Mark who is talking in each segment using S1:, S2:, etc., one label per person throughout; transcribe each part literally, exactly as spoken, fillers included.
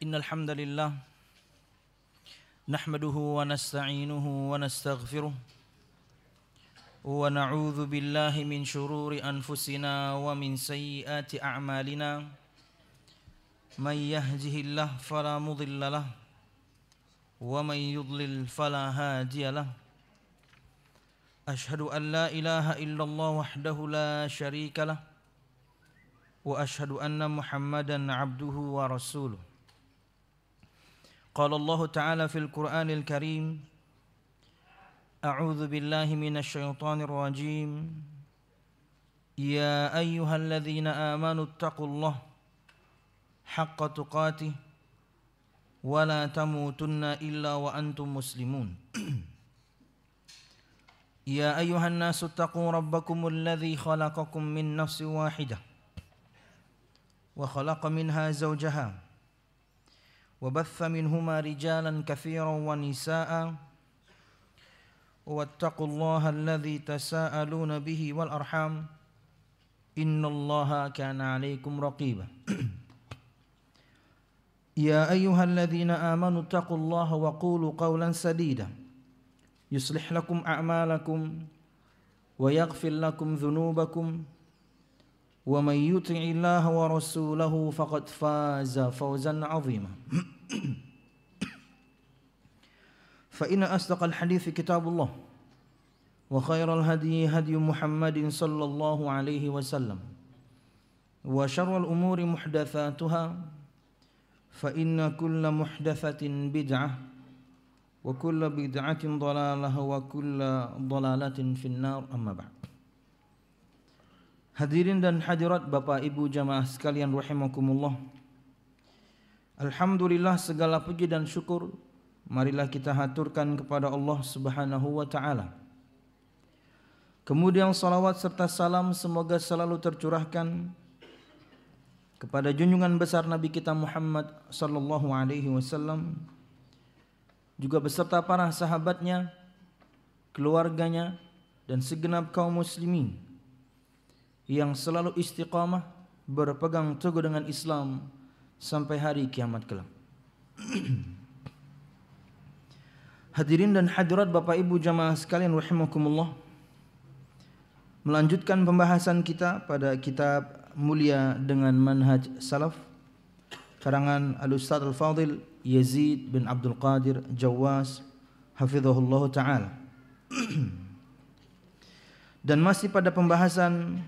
S1: Innal hamdalillah nahmaduhu wa nasta'inuhu wa nastaghfiruh wa na'udzu billahi min shururi anfusina wa min sayyiati a'malina may yahdihillahu fala mudilla lahu wa may yudlil fala hadiya lahu ashhadu an la ilaha illallah wahdahu la syarika lahu wa ashhadu anna Muhammadan 'abduhu wa rasuluh. Qala Allah Ta'ala fil Qur'anil Karim, A'udzu billahi minasy syaithanir rajim. Ya ayyuhalladzina amanu taqullaha haqqa tuqatih wa la tamutunna illa wa antum muslimun. Ya ayyuhan nasu taqu rabbakumul ladzi khalaqakum min nafsin wahidah wa khalaqa minha zawjaha وبث منهما رجالا كثيرا ونساء واتقوا الله الذي تساءلون به والأرحام إن الله كان عليكم رقيبا يا أيها الذين آمنوا اتقوا الله وقولوا قولا سديدا يصلح لكم أعمالكم ويغفر لكم ذنوبكم ومن يطع الله ورسوله فقد فاز فوزا عظيما فإن أصدق الحديث كتاب الله وخير الهدي هدي محمد صلى الله عليه وسلم وشر الأمور محدثاتها فإن كل محدثة بدعة وكل بدعة ضلالة وكل ضلالة في النار أما بعد. Hadirin dan hadirat Bapak Ibu jamaah sekalian rahimakumullah. Alhamdulillah, segala puji dan syukur marilah kita haturkan kepada Allah Subhanahu wa taala. Kemudian salawat serta salam semoga selalu tercurahkan kepada junjungan besar Nabi kita Muhammad sallallahu alaihi wasallam, juga beserta para sahabatnya, keluarganya dan segenap kaum muslimin yang selalu istiqamah berpegang teguh dengan Islam sampai hari kiamat kelak. Hadirin dan hadirat Bapak Ibu jamaah sekalian rahimakumullah, melanjutkan pembahasan kita pada kitab Mulia dengan Manhaj Salaf karangan Al-Ustaz Al-Fadil Yazid bin Abdul Qadir Jawas hafizahullah ta'ala. Dan masih pada pembahasan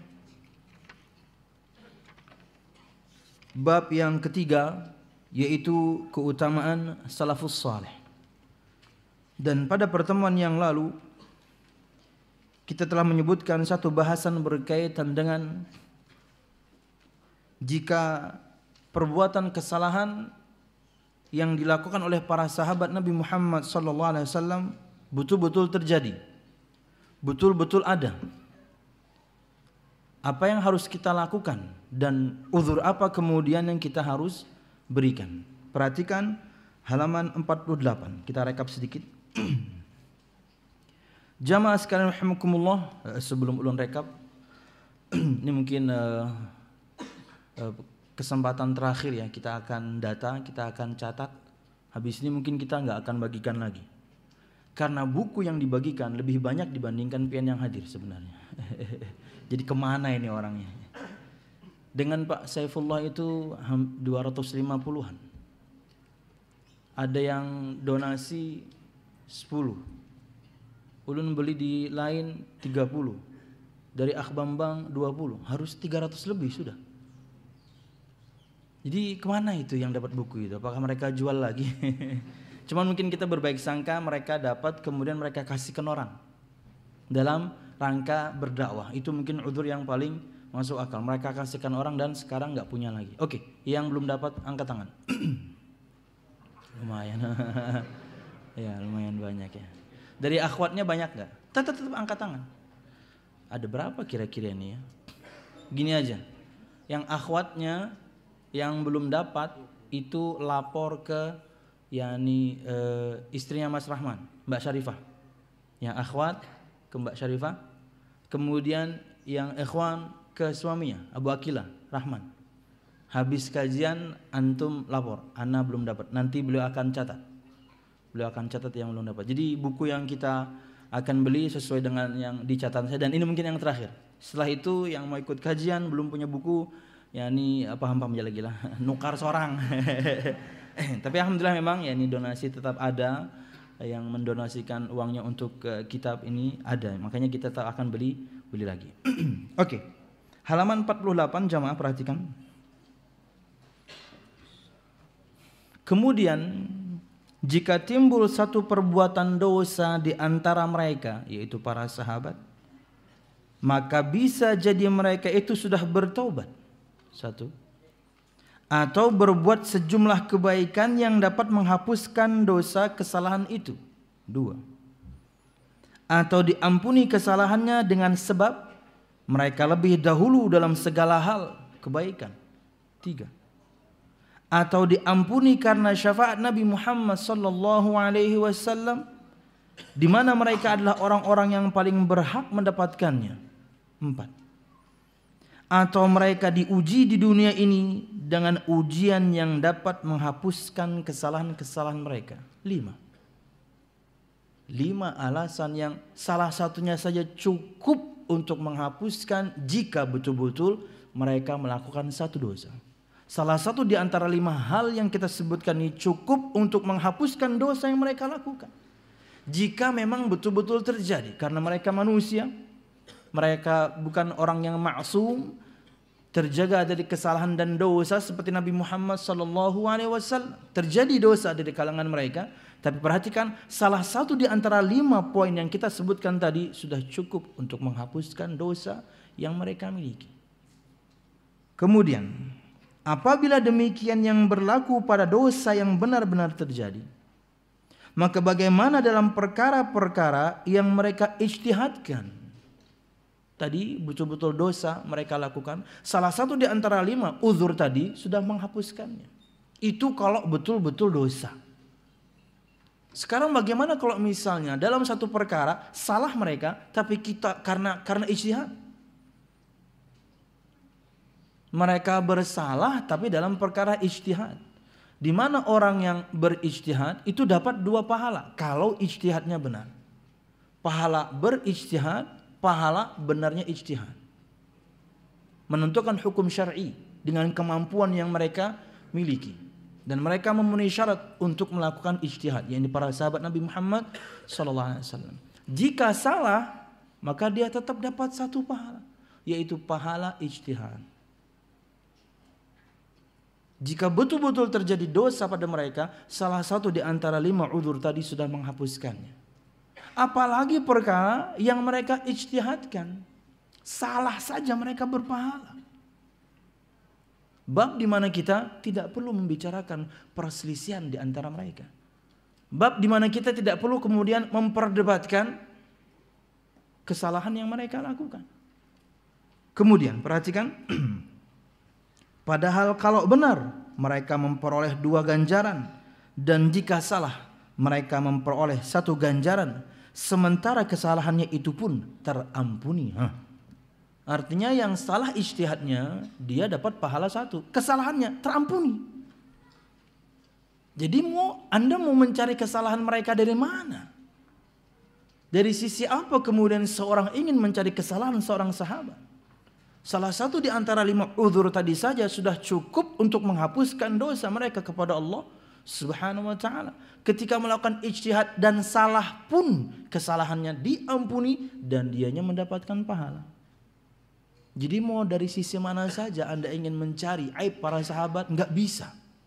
S1: bab yang ketiga, yaitu keutamaan salafus salih. Dan pada pertemuan yang lalu kita telah menyebutkan satu bahasan berkaitan dengan jika perbuatan kesalahan yang dilakukan oleh para sahabat Nabi Muhammad sallallahu alaihi wasallam betul-betul terjadi, betul-betul ada, apa yang harus kita lakukan dan uzur apa kemudian yang kita harus berikan. Perhatikan halaman empat puluh delapan, kita rekap sedikit. Jamaah sekalian rahimakumullah, sebelum ulun rekap, ini mungkin uh, uh, kesempatan terakhir ya, kita akan data, kita akan catat. Habis ini mungkin kita nggak akan bagikan lagi, karena buku yang dibagikan lebih banyak dibandingkan pian yang hadir sebenarnya. Jadi kemana ini orangnya? Dengan Pak Saifullah itu dua ratus lima puluhan. Ada yang donasi sepuluh. Ulun beli di lain tiga puluh. Dari Akh Bambang dua puluh. Harus tiga ratus lebih sudah. Jadi kemana itu yang dapat buku itu? Apakah mereka jual lagi? Cuman mungkin kita berbaik sangka mereka dapat kemudian mereka kasihkan orang dalam rangka berdakwah. Itu mungkin udzur yang paling masuk akal. Mereka kasihkan orang dan sekarang nggak punya lagi. Oke, yang belum dapat angkat tangan. Lumayan. Ya, lumayan banyak ya. Dari akhwatnya banyak nggak? Tetap tetap angkat tangan. Ada berapa kira-kira ini ya? Gini aja. Yang akhwatnya yang belum dapat itu lapor ke yakni e, istrinya Mas Rahman, Mbak Syarifah. Yang akhwat ke Mbak Syarifah. Kemudian yang ikhwan ke suaminya Abu Akila Rahman. habis kajian antum lapor, ana belum dapat. Nanti beliau akan catat. Beliau akan catat yang belum dapat. Jadi buku yang kita akan beli sesuai dengan yang dicatat saya, dan ini mungkin yang terakhir. Setelah itu yang mau ikut kajian belum punya buku, ya ini paham-paham aja lagi lah, nukar seorang. Tapi alhamdulillah memang ya ini donasi tetap ada, yang mendonasikan uangnya untuk uh, kitab ini ada. Makanya kita tetap akan beli beli lagi. Oke. Okay. Halaman empat puluh delapan jamaah perhatikan. Kemudian jika timbul satu perbuatan dosa di antara mereka, yaitu para sahabat, maka bisa jadi mereka itu sudah bertaubat. Satu. Atau berbuat sejumlah kebaikan yang dapat menghapuskan dosa kesalahan itu. Dua. Atau diampuni kesalahannya dengan sebab mereka lebih dahulu dalam segala hal kebaikan. Tiga. Atau diampuni karena syafaat Nabi Muhammad sallallahu alaihi wasallam, di mana mereka adalah orang-orang yang paling berhak mendapatkannya. Empat. Atau mereka diuji di dunia ini dengan ujian yang dapat menghapuskan kesalahan-kesalahan mereka. Lima. Lima alasan yang salah satunya saja cukup untuk menghapuskan jika betul-betul mereka melakukan satu dosa. Salah satu di antara lima hal yang kita sebutkan ini cukup untuk menghapuskan dosa yang mereka lakukan. Jika memang betul-betul terjadi, karena mereka manusia, mereka bukan orang yang maksum, terjaga dari kesalahan dan dosa seperti Nabi Muhammad sallallahu alaihi wasallam. Terjadi dosa dari kalangan mereka, tapi perhatikan salah satu di antara lima poin yang kita sebutkan tadi sudah cukup untuk menghapuskan dosa yang mereka miliki. Kemudian, apabila demikian yang berlaku pada dosa yang benar-benar terjadi, maka bagaimana dalam perkara-perkara yang mereka ijtihadkan? Tadi betul-betul dosa mereka lakukan. Salah satu di antara lima uzur tadi sudah menghapuskannya. Itu kalau betul-betul dosa. Sekarang bagaimana kalau misalnya dalam satu perkara salah mereka, tapi kita karena karena ijtihad. Mereka bersalah tapi dalam perkara ijtihad. Di mana orang yang berijtihad itu dapat dua pahala kalau ijtihadnya benar. Pahala berijtihad, pahala benarnya ijtihad. Menentukan hukum syar'i dengan kemampuan yang mereka miliki. Dan mereka memenuhi syarat untuk melakukan ijtihad, yakni para sahabat Nabi Muhammad sallallahu alaihi wasallam. Jika salah, maka dia tetap dapat satu pahala, yaitu pahala ijtihad. Jika betul-betul terjadi dosa pada mereka, salah satu di antara lima udzur tadi sudah menghapuskannya. Apalagi perkara yang mereka ijtihadkan, salah saja mereka berpahala. Bab di mana kita tidak perlu membicarakan perselisihan di antara mereka. Bab di mana kita tidak perlu kemudian memperdebatkan kesalahan yang mereka lakukan. Kemudian perhatikan, padahal kalau benar mereka memperoleh dua ganjaran, dan jika salah mereka memperoleh satu ganjaran, sementara kesalahannya itu pun terampuni. Hah. Artinya yang salah ijtihadnya dia dapat pahala satu, kesalahannya terampuni. Jadi mau Anda mau mencari kesalahan mereka dari mana? Dari sisi apa kemudian seorang ingin mencari kesalahan seorang sahabat? Salah satu di antara lima udzur tadi saja sudah cukup untuk menghapuskan dosa mereka kepada Allah Subhanahu wa ta'ala. Ketika melakukan ijtihad dan salah pun kesalahannya diampuni dan dianya mendapatkan pahala. Jadi mau dari sisi mana saja Anda ingin mencari aib para sahabat, enggak bisa.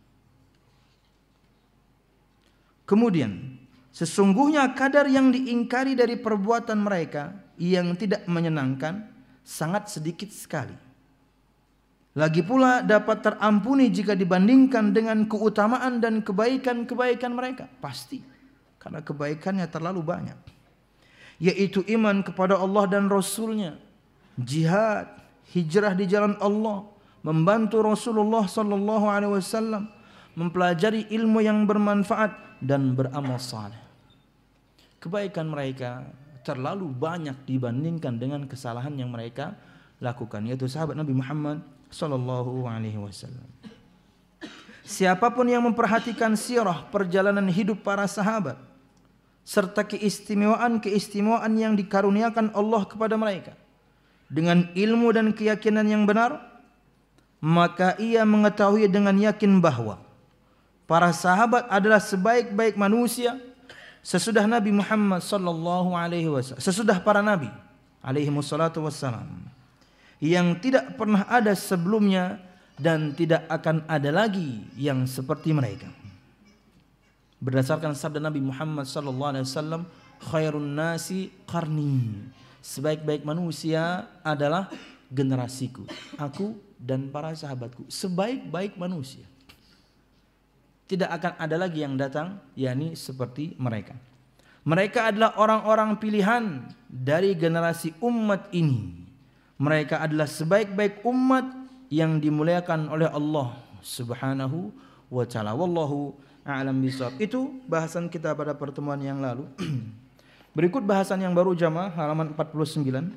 S1: Kemudian, sesungguhnya kadar yang diingkari dari perbuatan mereka yang tidak menyenangkan sangat sedikit sekali. Lagi pula dapat terampuni jika dibandingkan dengan keutamaan dan kebaikan-kebaikan mereka. Pasti, karena kebaikannya terlalu banyak. Yaitu iman kepada Allah dan Rasulnya, jihad, hijrah di jalan Allah, membantu Rasulullah sallallahu alaihi wasallam, mempelajari ilmu yang bermanfaat dan beramal saleh. Kebaikan mereka terlalu banyak dibandingkan dengan kesalahan yang mereka lakukan, yaitu sahabat Nabi Muhammad sallallahu alaihi wasallam. Siapapun yang memperhatikan sirah perjalanan hidup para sahabat serta keistimewaan-keistimewaan yang dikaruniakan Allah kepada mereka dengan ilmu dan keyakinan yang benar, maka ia mengetahui dengan yakin bahwa para sahabat adalah sebaik-baik manusia sesudah Nabi Muhammad sallallahu alaihi wasallam, sesudah para nabi alaihi wassalatu wassalam, yang tidak pernah ada sebelumnya dan tidak akan ada lagi yang seperti mereka. Berdasarkan sabda Nabi Muhammad sallallahu alaihi wasallam, khairun nasi qarni, sebaik-baik manusia adalah generasiku, aku dan para sahabatku, sebaik-baik manusia. Tidak akan ada lagi yang datang yakni seperti mereka. Mereka adalah orang-orang pilihan dari generasi umat ini. Mereka adalah sebaik-baik umat yang dimuliakan oleh Allah Subhanahu wa taala. Wallahu a'lam bishawab. Itu bahasan kita pada pertemuan yang lalu. Berikut bahasan yang baru jamaah, halaman empat puluh sembilan.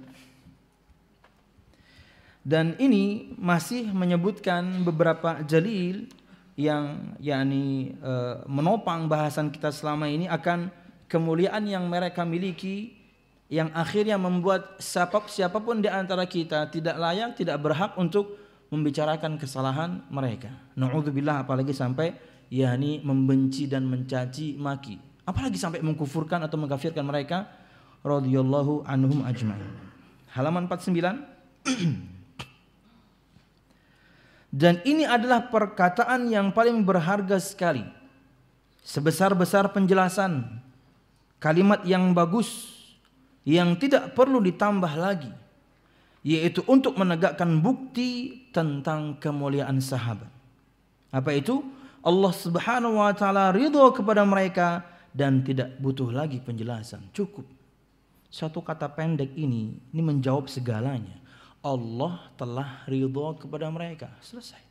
S1: Dan ini masih menyebutkan beberapa jalil yang yakni e, menopang bahasan kita selama ini akan kemuliaan yang mereka miliki, yang akhirnya membuat siapa, siapapun di antara kita tidak layak, tidak berhak untuk membicarakan kesalahan mereka. Na'udzubillah, apalagi sampai yakni membenci dan mencaci maki, apalagi sampai mengkufurkan atau mengkafirkan mereka radhiyallahu anhum ajma'in. Halaman empat puluh sembilan. Dan ini adalah perkataan yang paling berharga sekali. Sebesar-besar penjelasan, kalimat yang bagus yang tidak perlu ditambah lagi, yaitu untuk menegakkan bukti tentang kemuliaan sahabat. Apa itu? Allah Subhanahu wa taala ridho kepada mereka dan tidak butuh lagi penjelasan. Cukup satu kata pendek ini ini menjawab segalanya. Allah telah ridho kepada mereka. Selesai.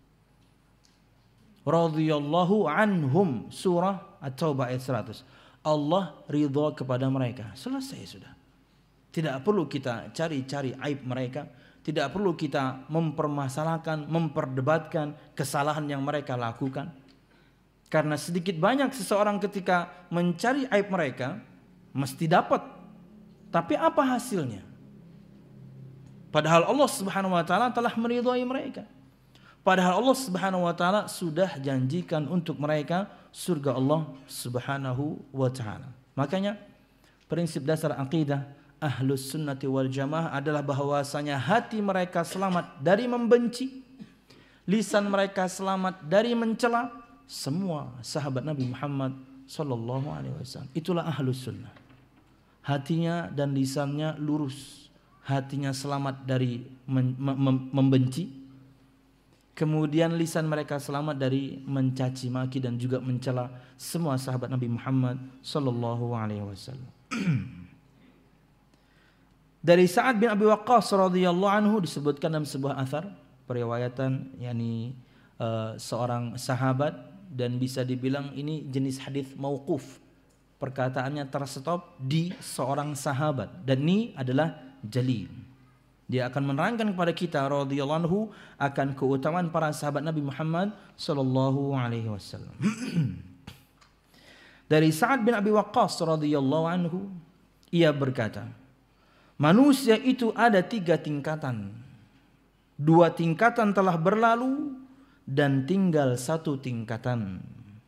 S1: Radhiyallahu anhum, surah At-Taubah ayat seratus. Allah ridho kepada mereka. Selesai sudah. Tidak perlu kita cari-cari aib mereka, tidak perlu kita mempermasalahkan, memperdebatkan kesalahan yang mereka lakukan. Karena sedikit banyak seseorang ketika mencari aib mereka mesti dapat. Tapi apa hasilnya? Padahal Allah Subhanahu wa taala telah meridhai mereka. Padahal Allah Subhanahu wa taala sudah janjikan untuk mereka surga Allah Subhanahu wa taala. Makanya prinsip dasar akidah Ahlus Sunnati wal Jamaah adalah bahwasanya hati mereka selamat dari membenci, lisan mereka selamat dari mencela semua sahabat Nabi Muhammad sallallahu alaihi wasallam. Itulah Ahlus Sunnah. Hatinya dan lisannya lurus, hatinya selamat dari mem- mem- membenci, kemudian lisan mereka selamat dari mencaci maki dan juga mencela semua sahabat Nabi Muhammad sallallahu alaihi wasallam. Dari Sa'ad bin Abi Waqqas radhiyallahu anhu disebutkan dalam sebuah athar periwayatan yakni uh, seorang sahabat, dan bisa dibilang ini jenis hadis mauquf. Perkataannya terstop di seorang sahabat dan ini adalah jalil. Dia akan menerangkan kepada kita radhiyallahu anhu akan keutamaan para sahabat Nabi Muhammad sallallahu alaihi wasallam. Dari Sa'ad bin Abi Waqqas radhiyallahu anhu, ia berkata, manusia itu ada tiga tingkatan. Dua tingkatan telah berlalu dan tinggal satu tingkatan.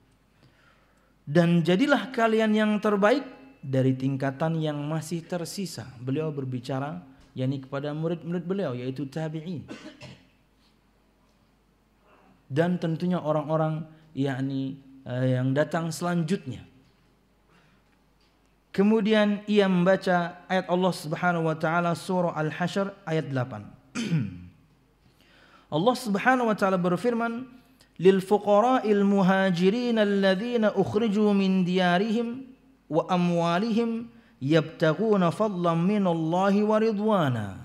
S1: Dan jadilah kalian yang terbaik dari tingkatan yang masih tersisa. Beliau berbicara yakni kepada murid-murid beliau, yaitu tabi'in. Dan tentunya orang-orang yakni uh, yang datang selanjutnya. Kemudian ia membaca ayat Allah Subhanahu wa taala surah Al-Hasyr ayat delapan. Allah Subhanahu wa taala berfirman, lil fuqara'il muhajirin alladhina ukhriju min diyarihim wa amwalihim yabtaghuna fadlan minallahi wa ridwana.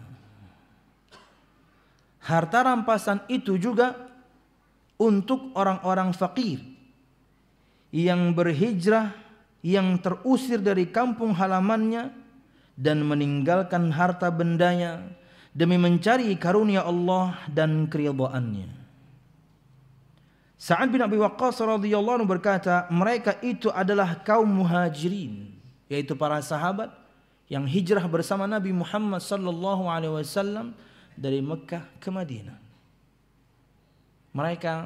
S1: Harta rampasan itu juga untuk orang-orang fakir yang berhijrah, yang terusir dari kampung halamannya dan meninggalkan harta bendanya demi mencari karunia Allah dan keridhaannya. Sa'ad bin Abi Waqqas radhiyallahu anhu berkata, mereka itu adalah kaum muhajirin, yaitu para sahabat yang hijrah bersama Nabi Muhammad sallallahu alaihi wasallam dari Mekah ke Madinah. Mereka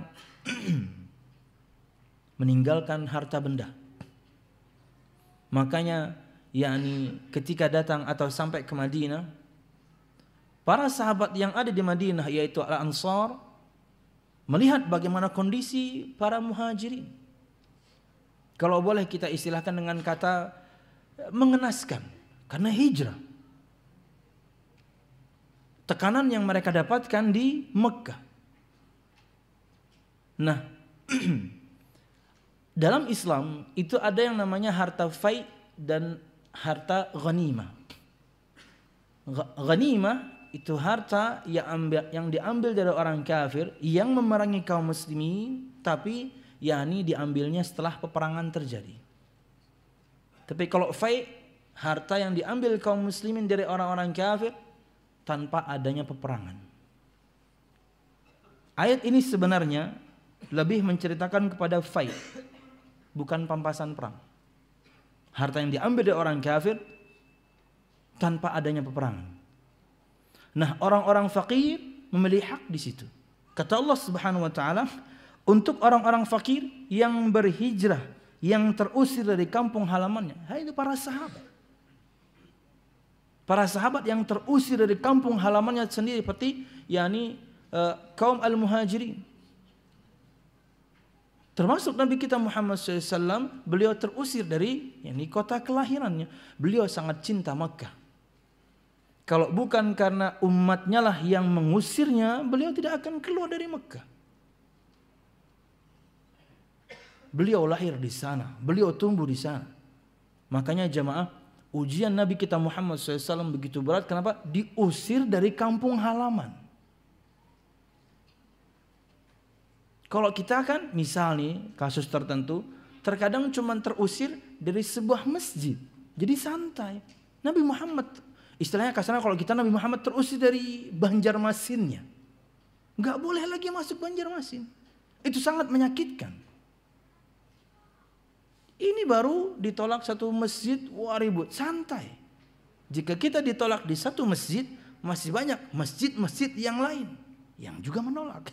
S1: meninggalkan harta benda. Makanya yakni ketika datang atau sampai ke Madinah, para sahabat yang ada di Madinah yaitu Al-Ansar melihat bagaimana kondisi para muhajirin. Kalau boleh kita istilahkan dengan kata mengenaskan, karena hijrah. Tekanan yang mereka dapatkan di Mekah. Nah, dalam Islam itu ada yang namanya harta fai dan harta ghanimah. Ghanimah itu harta yang, ambil, yang diambil dari orang kafir yang memerangi kaum muslimin, tapi yakni diambilnya setelah peperangan terjadi. Tapi kalau fai, harta yang diambil kaum muslimin dari orang-orang kafir tanpa adanya peperangan. Ayat ini sebenarnya lebih menceritakan kepada fai, bukan pampasan perang. Harta yang diambil dari orang kafir tanpa adanya peperangan. Nah, orang-orang fakir memilih hak di situ. Kata Allah Subhanahu wa taala, untuk orang-orang fakir yang berhijrah, yang terusir dari kampung halamannya, itu para sahabat. Para sahabat yang terusir dari kampung halamannya sendiri, seperti yakni uh, kaum al-muhajirin. Termasuk Nabi kita Muhammad shallallahu alaihi wasallam, beliau terusir dari yakni kota kelahirannya. Beliau sangat cinta Makkah. Kalau bukan karena umatnya lah yang mengusirnya, beliau tidak akan keluar dari Mekah. Beliau lahir di sana, beliau tumbuh di sana. Makanya jamaah, ujian Nabi kita Muhammad shallallahu alaihi wasallam begitu berat. Kenapa? Diusir dari kampung halaman. Kalau kita kan, misal nih, kasus tertentu, terkadang cuma terusir dari sebuah masjid. Jadi santai. Nabi Muhammad, istilahnya kasarnya kalau kita Nabi Muhammad terusir dari Banjarmasinnya, nggak boleh lagi masuk Banjarmasin. Itu sangat menyakitkan. Ini baru ditolak satu masjid, wah ribut, santai. Jika kita ditolak di satu masjid, masih banyak masjid-masjid yang lain yang juga menolak.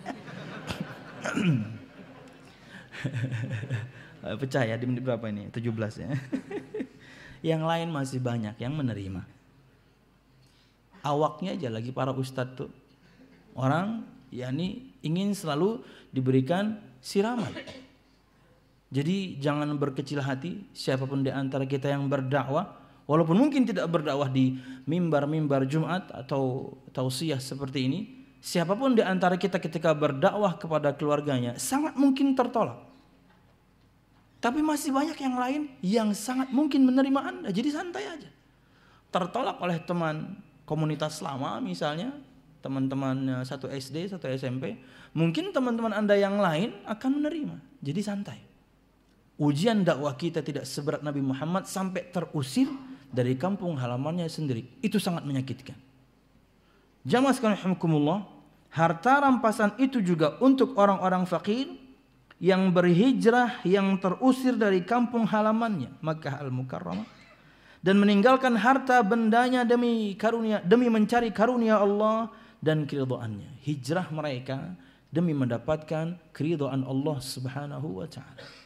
S1: Pecah ya di menit berapa ini? tujuh belas ya. Yang lain masih banyak yang menerima. Awaknya aja lagi para ustadz tuh, orang yakni ingin selalu diberikan siraman. Jadi jangan berkecil hati siapapun di antara kita yang berdakwah, walaupun mungkin tidak berdakwah di mimbar-mimbar Jumat atau tausiah seperti ini, siapapun di antara kita ketika berdakwah kepada keluarganya sangat mungkin tertolak. Tapi masih banyak yang lain yang sangat mungkin menerima Anda, jadi santai aja. Tertolak oleh teman komunitas lama misalnya, teman-teman satu S D, satu S M P, mungkin teman-teman Anda yang lain akan menerima, jadi santai. Ujian dakwah kita tidak seberat Nabi Muhammad sampai terusir dari kampung halamannya sendiri. Itu sangat menyakitkan. Jamaah sekalian rahimakumullah, harta rampasan itu juga untuk orang-orang fakir yang berhijrah, yang terusir dari kampung halamannya Makkah Al-Mukarramah dan meninggalkan harta bendanya demi karunia, demi mencari karunia Allah dan keridhaannya. Hijrah mereka demi mendapatkan keridhaan Allah Subhanahu wa taala.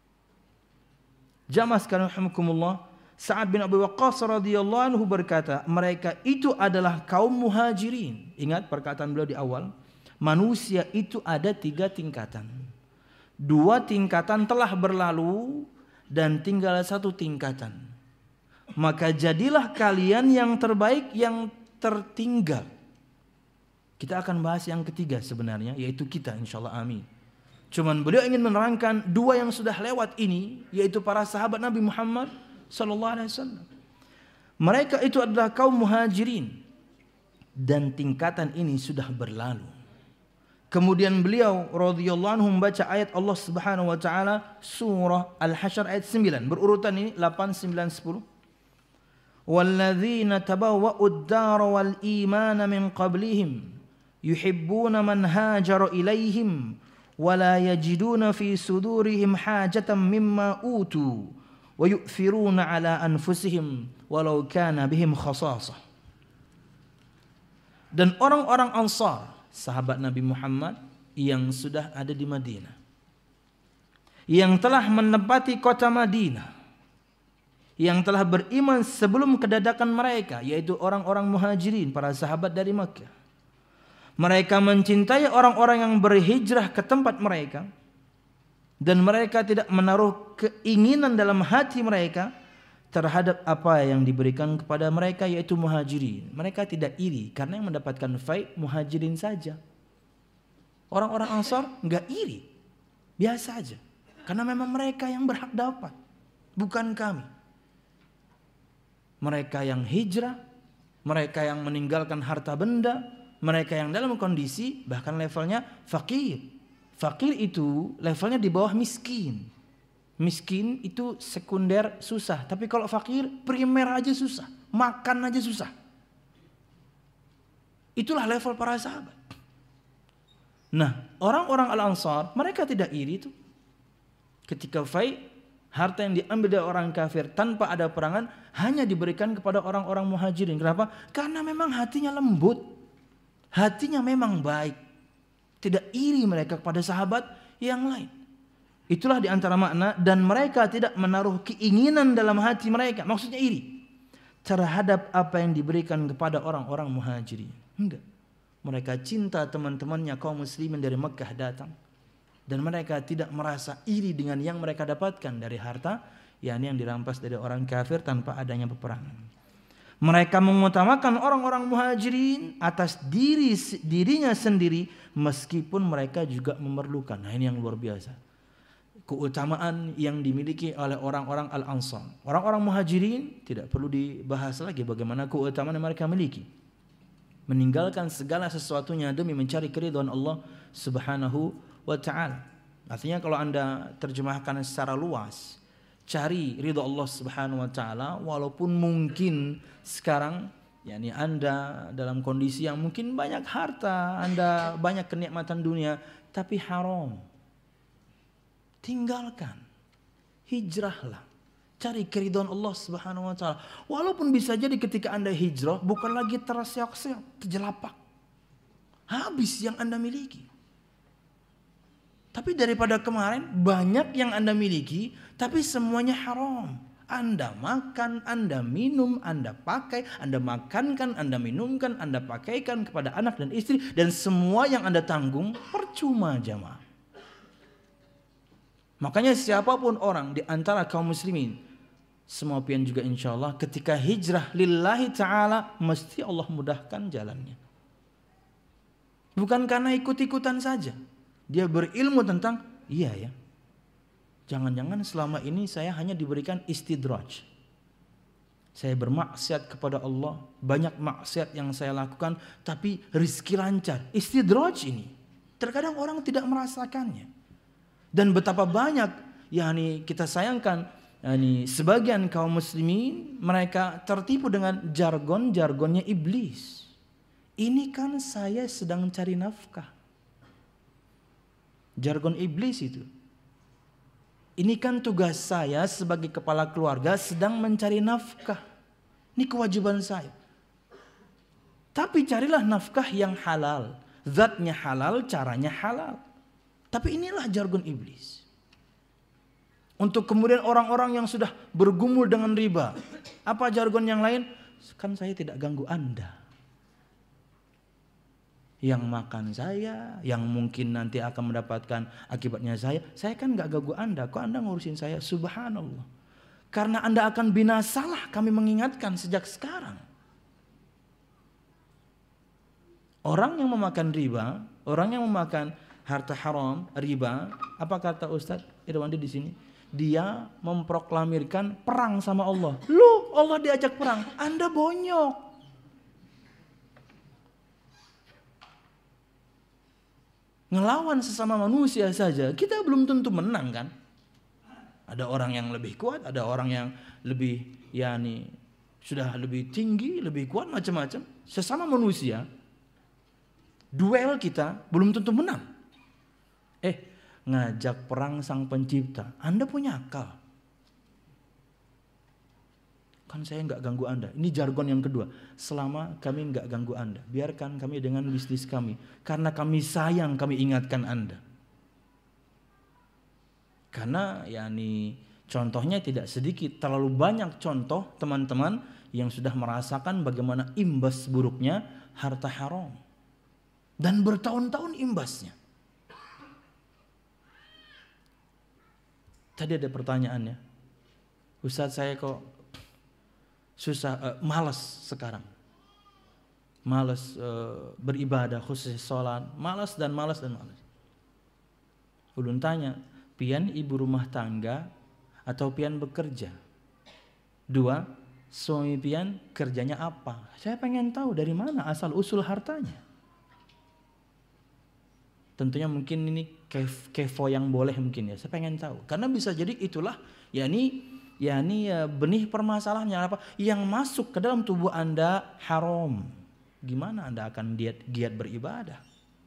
S1: Jamaah sekalian rahimakumullah, Sa'ad bin Abi Waqqas radhiyallahu anhu berkata, mereka itu adalah kaum muhajirin. Ingat perkataan beliau di awal, manusia itu ada tiga tingkatan. Dua tingkatan telah berlalu dan tinggal satu tingkatan. Maka jadilah kalian yang terbaik yang tertinggal. Kita akan bahas yang ketiga sebenarnya, yaitu kita insyaallah, amin. Cuman beliau ingin menerangkan dua yang sudah lewat ini, yaitu para sahabat Nabi Muhammad sallallahu alaihi wasallam. Mereka itu adalah kaum muhajirin dan tingkatan ini sudah berlalu. Kemudian beliau radhiyallahu anhu membaca ayat Allah Subhanahu wa taala surah Al-Hasyr ayat sembilan, berurutan ini delapan, sembilan, sepuluh. walladzina tabawwa'ud dara wal imana min qablihim yuhibbuna man hajara ilaihim wala yajiduna fi sudurihim hajatan mimma utu wa yu'thiruna ala anfusihim walau kana bihim khasasah. Dan orang-orang Ansar, sahabat Nabi Muhammad yang sudah ada di Madinah, yang telah menempati kota Madinah, yang telah beriman sebelum kedadakan mereka, yaitu orang-orang muhajirin, para sahabat dari Makkah. Mereka mencintai orang-orang yang berhijrah ke tempat mereka, dan mereka tidak menaruh keinginan dalam hati mereka terhadap apa yang diberikan kepada mereka, yaitu muhajirin. Mereka tidak iri karena yang mendapatkan fai muhajirin saja. Orang-orang Ansar enggak iri, biasa aja, karena memang mereka yang berhak dapat, bukan kami. Mereka yang hijrah, mereka yang meninggalkan harta benda, mereka yang dalam kondisi bahkan levelnya fakir. Fakir itu levelnya di bawah miskin. Miskin itu sekunder susah, tapi kalau fakir primer aja susah, makan aja susah. Itulah level para sahabat. Nah, orang-orang Al-Ansar mereka tidak iri itu. Ketika fai, harta yang diambil dari orang kafir tanpa ada perangan hanya diberikan kepada orang-orang muhajirin. Kenapa? Karena memang hatinya lembut, hatinya memang baik. Tidak iri mereka kepada sahabat yang lain. Itulah diantara makna, dan mereka tidak menaruh keinginan dalam hati mereka, maksudnya iri, terhadap apa yang diberikan kepada orang-orang muhajirin. Enggak. Mereka cinta teman-temannya kaum muslimin dari Makkah datang, dan mereka tidak merasa iri dengan yang mereka dapatkan dari harta, yakni yang dirampas dari orang kafir tanpa adanya peperangan. Mereka mengutamakan orang-orang muhajirin atas diri dirinya sendiri, meskipun mereka juga memerlukan. Nah, ini yang luar biasa. Keutamaan yang dimiliki oleh orang-orang Al-Ansar. Orang-orang muhajirin tidak perlu dibahas lagi bagaimana keutamaan yang mereka miliki. Meninggalkan segala sesuatunya demi mencari keridhaan Allah Subhanahu wa ta'ala. Artinya kalau Anda terjemahkan secara luas, cari ridha Allah Subhanahu wa ta'ala, walaupun mungkin sekarang yakni Anda dalam kondisi yang mungkin banyak harta, Anda banyak kenikmatan dunia, tapi haram. Tinggalkan, hijrahlah, cari keridhaan Allah Subhanahu wa ta'ala. Walaupun bisa jadi ketika Anda hijrah bukan lagi terseok-seok, terjelapak, habis yang Anda miliki. Tapi daripada kemarin banyak yang Anda miliki tapi semuanya haram. Anda makan, Anda minum, Anda pakai, Anda makankan, Anda minumkan, Anda pakaikan kepada anak dan istri, dan semua yang Anda tanggung percuma, jamaah. Makanya siapapun orang di antara kaum muslimin, semua pian juga insya Allah ketika hijrah lillahi ta'ala, mesti Allah mudahkan jalannya. Bukan karena ikut-ikutan saja. Dia berilmu tentang, iya ya, jangan-jangan selama ini saya hanya diberikan istidraj. Saya bermaksiat kepada Allah, banyak maksiat yang saya lakukan, tapi rizki lancar. Istidraj ini terkadang orang tidak merasakannya. Dan betapa banyak yakni kita sayangkan, yakni sebagian kaum muslimin mereka tertipu dengan jargon-jargonnya iblis. Ini kan saya sedang cari nafkah. Jargon iblis itu. Ini kan tugas saya sebagai kepala keluarga sedang mencari nafkah. Ini kewajiban saya. Tapi carilah nafkah yang halal. Zatnya halal, caranya halal. Tapi inilah jargon iblis. Untuk kemudian orang-orang yang sudah bergumul dengan riba. Apa jargon yang lain? Kan saya tidak ganggu Anda. Yang makan saya, yang mungkin nanti akan mendapatkan akibatnya saya. Saya kan gak ganggu Anda. Kok Anda ngurusin saya? Subhanallah. Karena Anda akan binasalah, kami mengingatkan sejak sekarang. Orang yang memakan riba, orang yang memakan harta haram, riba, apa kata Ustadz Irwandi di sini? Dia memproklamirkan perang sama Allah. Lu, Allah diajak perang, Anda bonyok. Ngelawan sesama manusia saja, kita belum tentu menang kan? Ada orang yang lebih kuat, ada orang yang lebih yakni sudah lebih tinggi, lebih kuat, macam-macam. Sesama manusia, duel kita belum tentu menang. Eh, ngajak perang sang pencipta, Anda punya akal. Kan saya nggak ganggu Anda. Ini jargon yang kedua. Selama kami nggak ganggu Anda, biarkan kami dengan bisnis kami. Karena kami sayang, kami ingatkan Anda. Karena yakni contohnya tidak sedikit, terlalu banyak contoh teman-teman yang sudah merasakan bagaimana imbas buruknya harta haram. Dan bertahun-tahun imbasnya. Tadi ada pertanyaannya, Ustaz saya kok susah, uh, malas sekarang. Malas uh, beribadah, khusus sholat. Malas dan malas dan malas. Ulun tanya, pian ibu rumah tangga atau pian bekerja? Dua, suami pian kerjanya apa? Saya pengen tahu dari mana asal usul hartanya. Tentunya mungkin ini kef, kevo yang boleh mungkin ya. Saya pengen tahu. Karena bisa jadi itulah yakni yakni ya, benih permasalahannya apa? Yang masuk ke dalam tubuh Anda haram. Gimana Anda akan giat giat beribadah?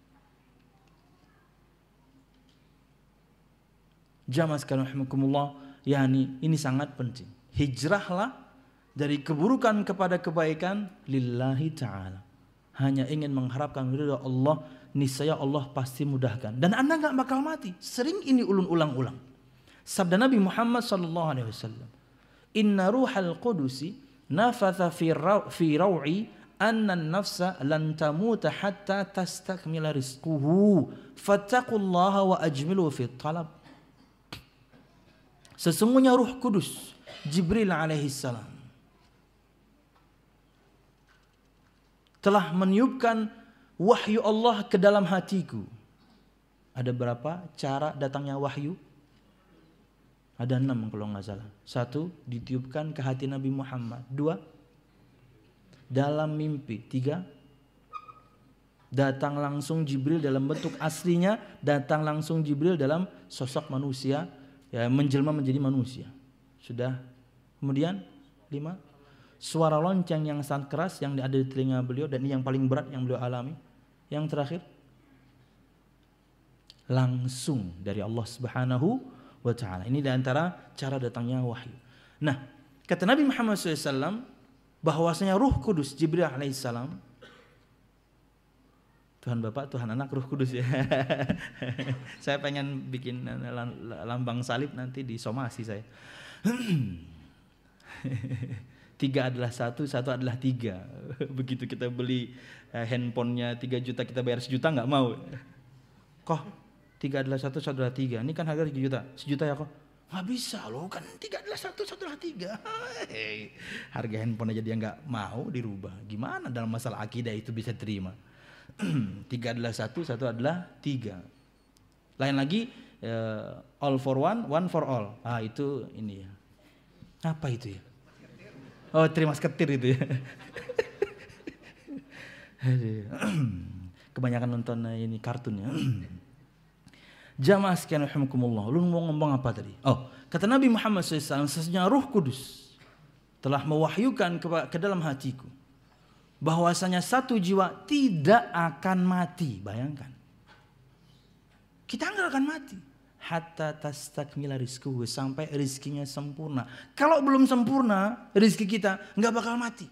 S1: Jamaah sekalian rahimakumullah, yakni ini sangat penting. Hijrahlah dari keburukan kepada kebaikan lillahi ta'ala. Hanya ingin mengharapkan ridha Allah, niscaya Allah pasti mudahkan. Dan Anda enggak bakal mati. Sering ini ulun ulang-ulang. Sabda Nabi Muhammad sallallahu alaihi wasallam, "Inna ruhal qudusi nafatha fi fi raw'i anna an-nafsa lan tamuta hatta tastakmila rizquhu. Fattaqullaha wa ajmilu fi talab." Sesungguhnya Ruh Kudus Jibril alaihissalam telah meniupkan wahyu Allah ke dalam hatiku. Ada berapa cara datangnya wahyu? Ada enam kalau nggak salah. Satu, ditiupkan ke hati Nabi Muhammad. Dua, dalam mimpi. Tiga, datang langsung Jibril dalam bentuk aslinya. Datang langsung Jibril dalam sosok manusia, ya, menjelma menjadi manusia. Sudah. Kemudian lima, suara lonceng yang sangat keras yang ada di telinga beliau, dan ini yang paling berat yang beliau alami. Yang terakhir, langsung dari Allah Subhanahu wa ta'ala. Ini diantara cara datangnya wahyu. Nah, kata Nabi Muhammad shallallahu alaihi wasallam bahwasanya Ruh Kudus Jibril alaihissalam, Tuhan Bapak, Tuhan Anak, Ruh Kudus ya. Saya pengen bikin lambang salib nanti di somasi saya. Tiga adalah satu, satu adalah tiga. Begitu kita beli handphonenya tiga juta, kita bayar sejuta, nggak mau. Kok tiga adalah satu, satu adalah tiga. Ini kan harga tiga juta, sejuta ya kok? Nggak bisa loh, kan tiga adalah satu, satu adalah tiga. Hey, harga handphone aja dia nggak mau dirubah. Gimana dalam masalah akidah itu bisa terima? Tiga adalah satu, satu adalah tiga. Lain lagi, uh, all for one, one for all. Ah itu ini ya. Apa itu ya? Oh, terima seketir itu ya. Kebanyakan nonton ini kartun ya. Jamaah sekalian rahimakumullah. Lu mau ngomong apa tadi? Oh, kata Nabi Muhammad shallallahu alaihi wasallam, sesungguhnya Ruh Kudus telah mewahyukan ke, ke dalam hatiku bahwasanya satu jiwa tidak akan mati. Bayangkan. Kita enggak akan mati. Hatta tastakmila rizquhu, sampai rizkinya sempurna. Kalau belum sempurna rizki kita, enggak bakal mati.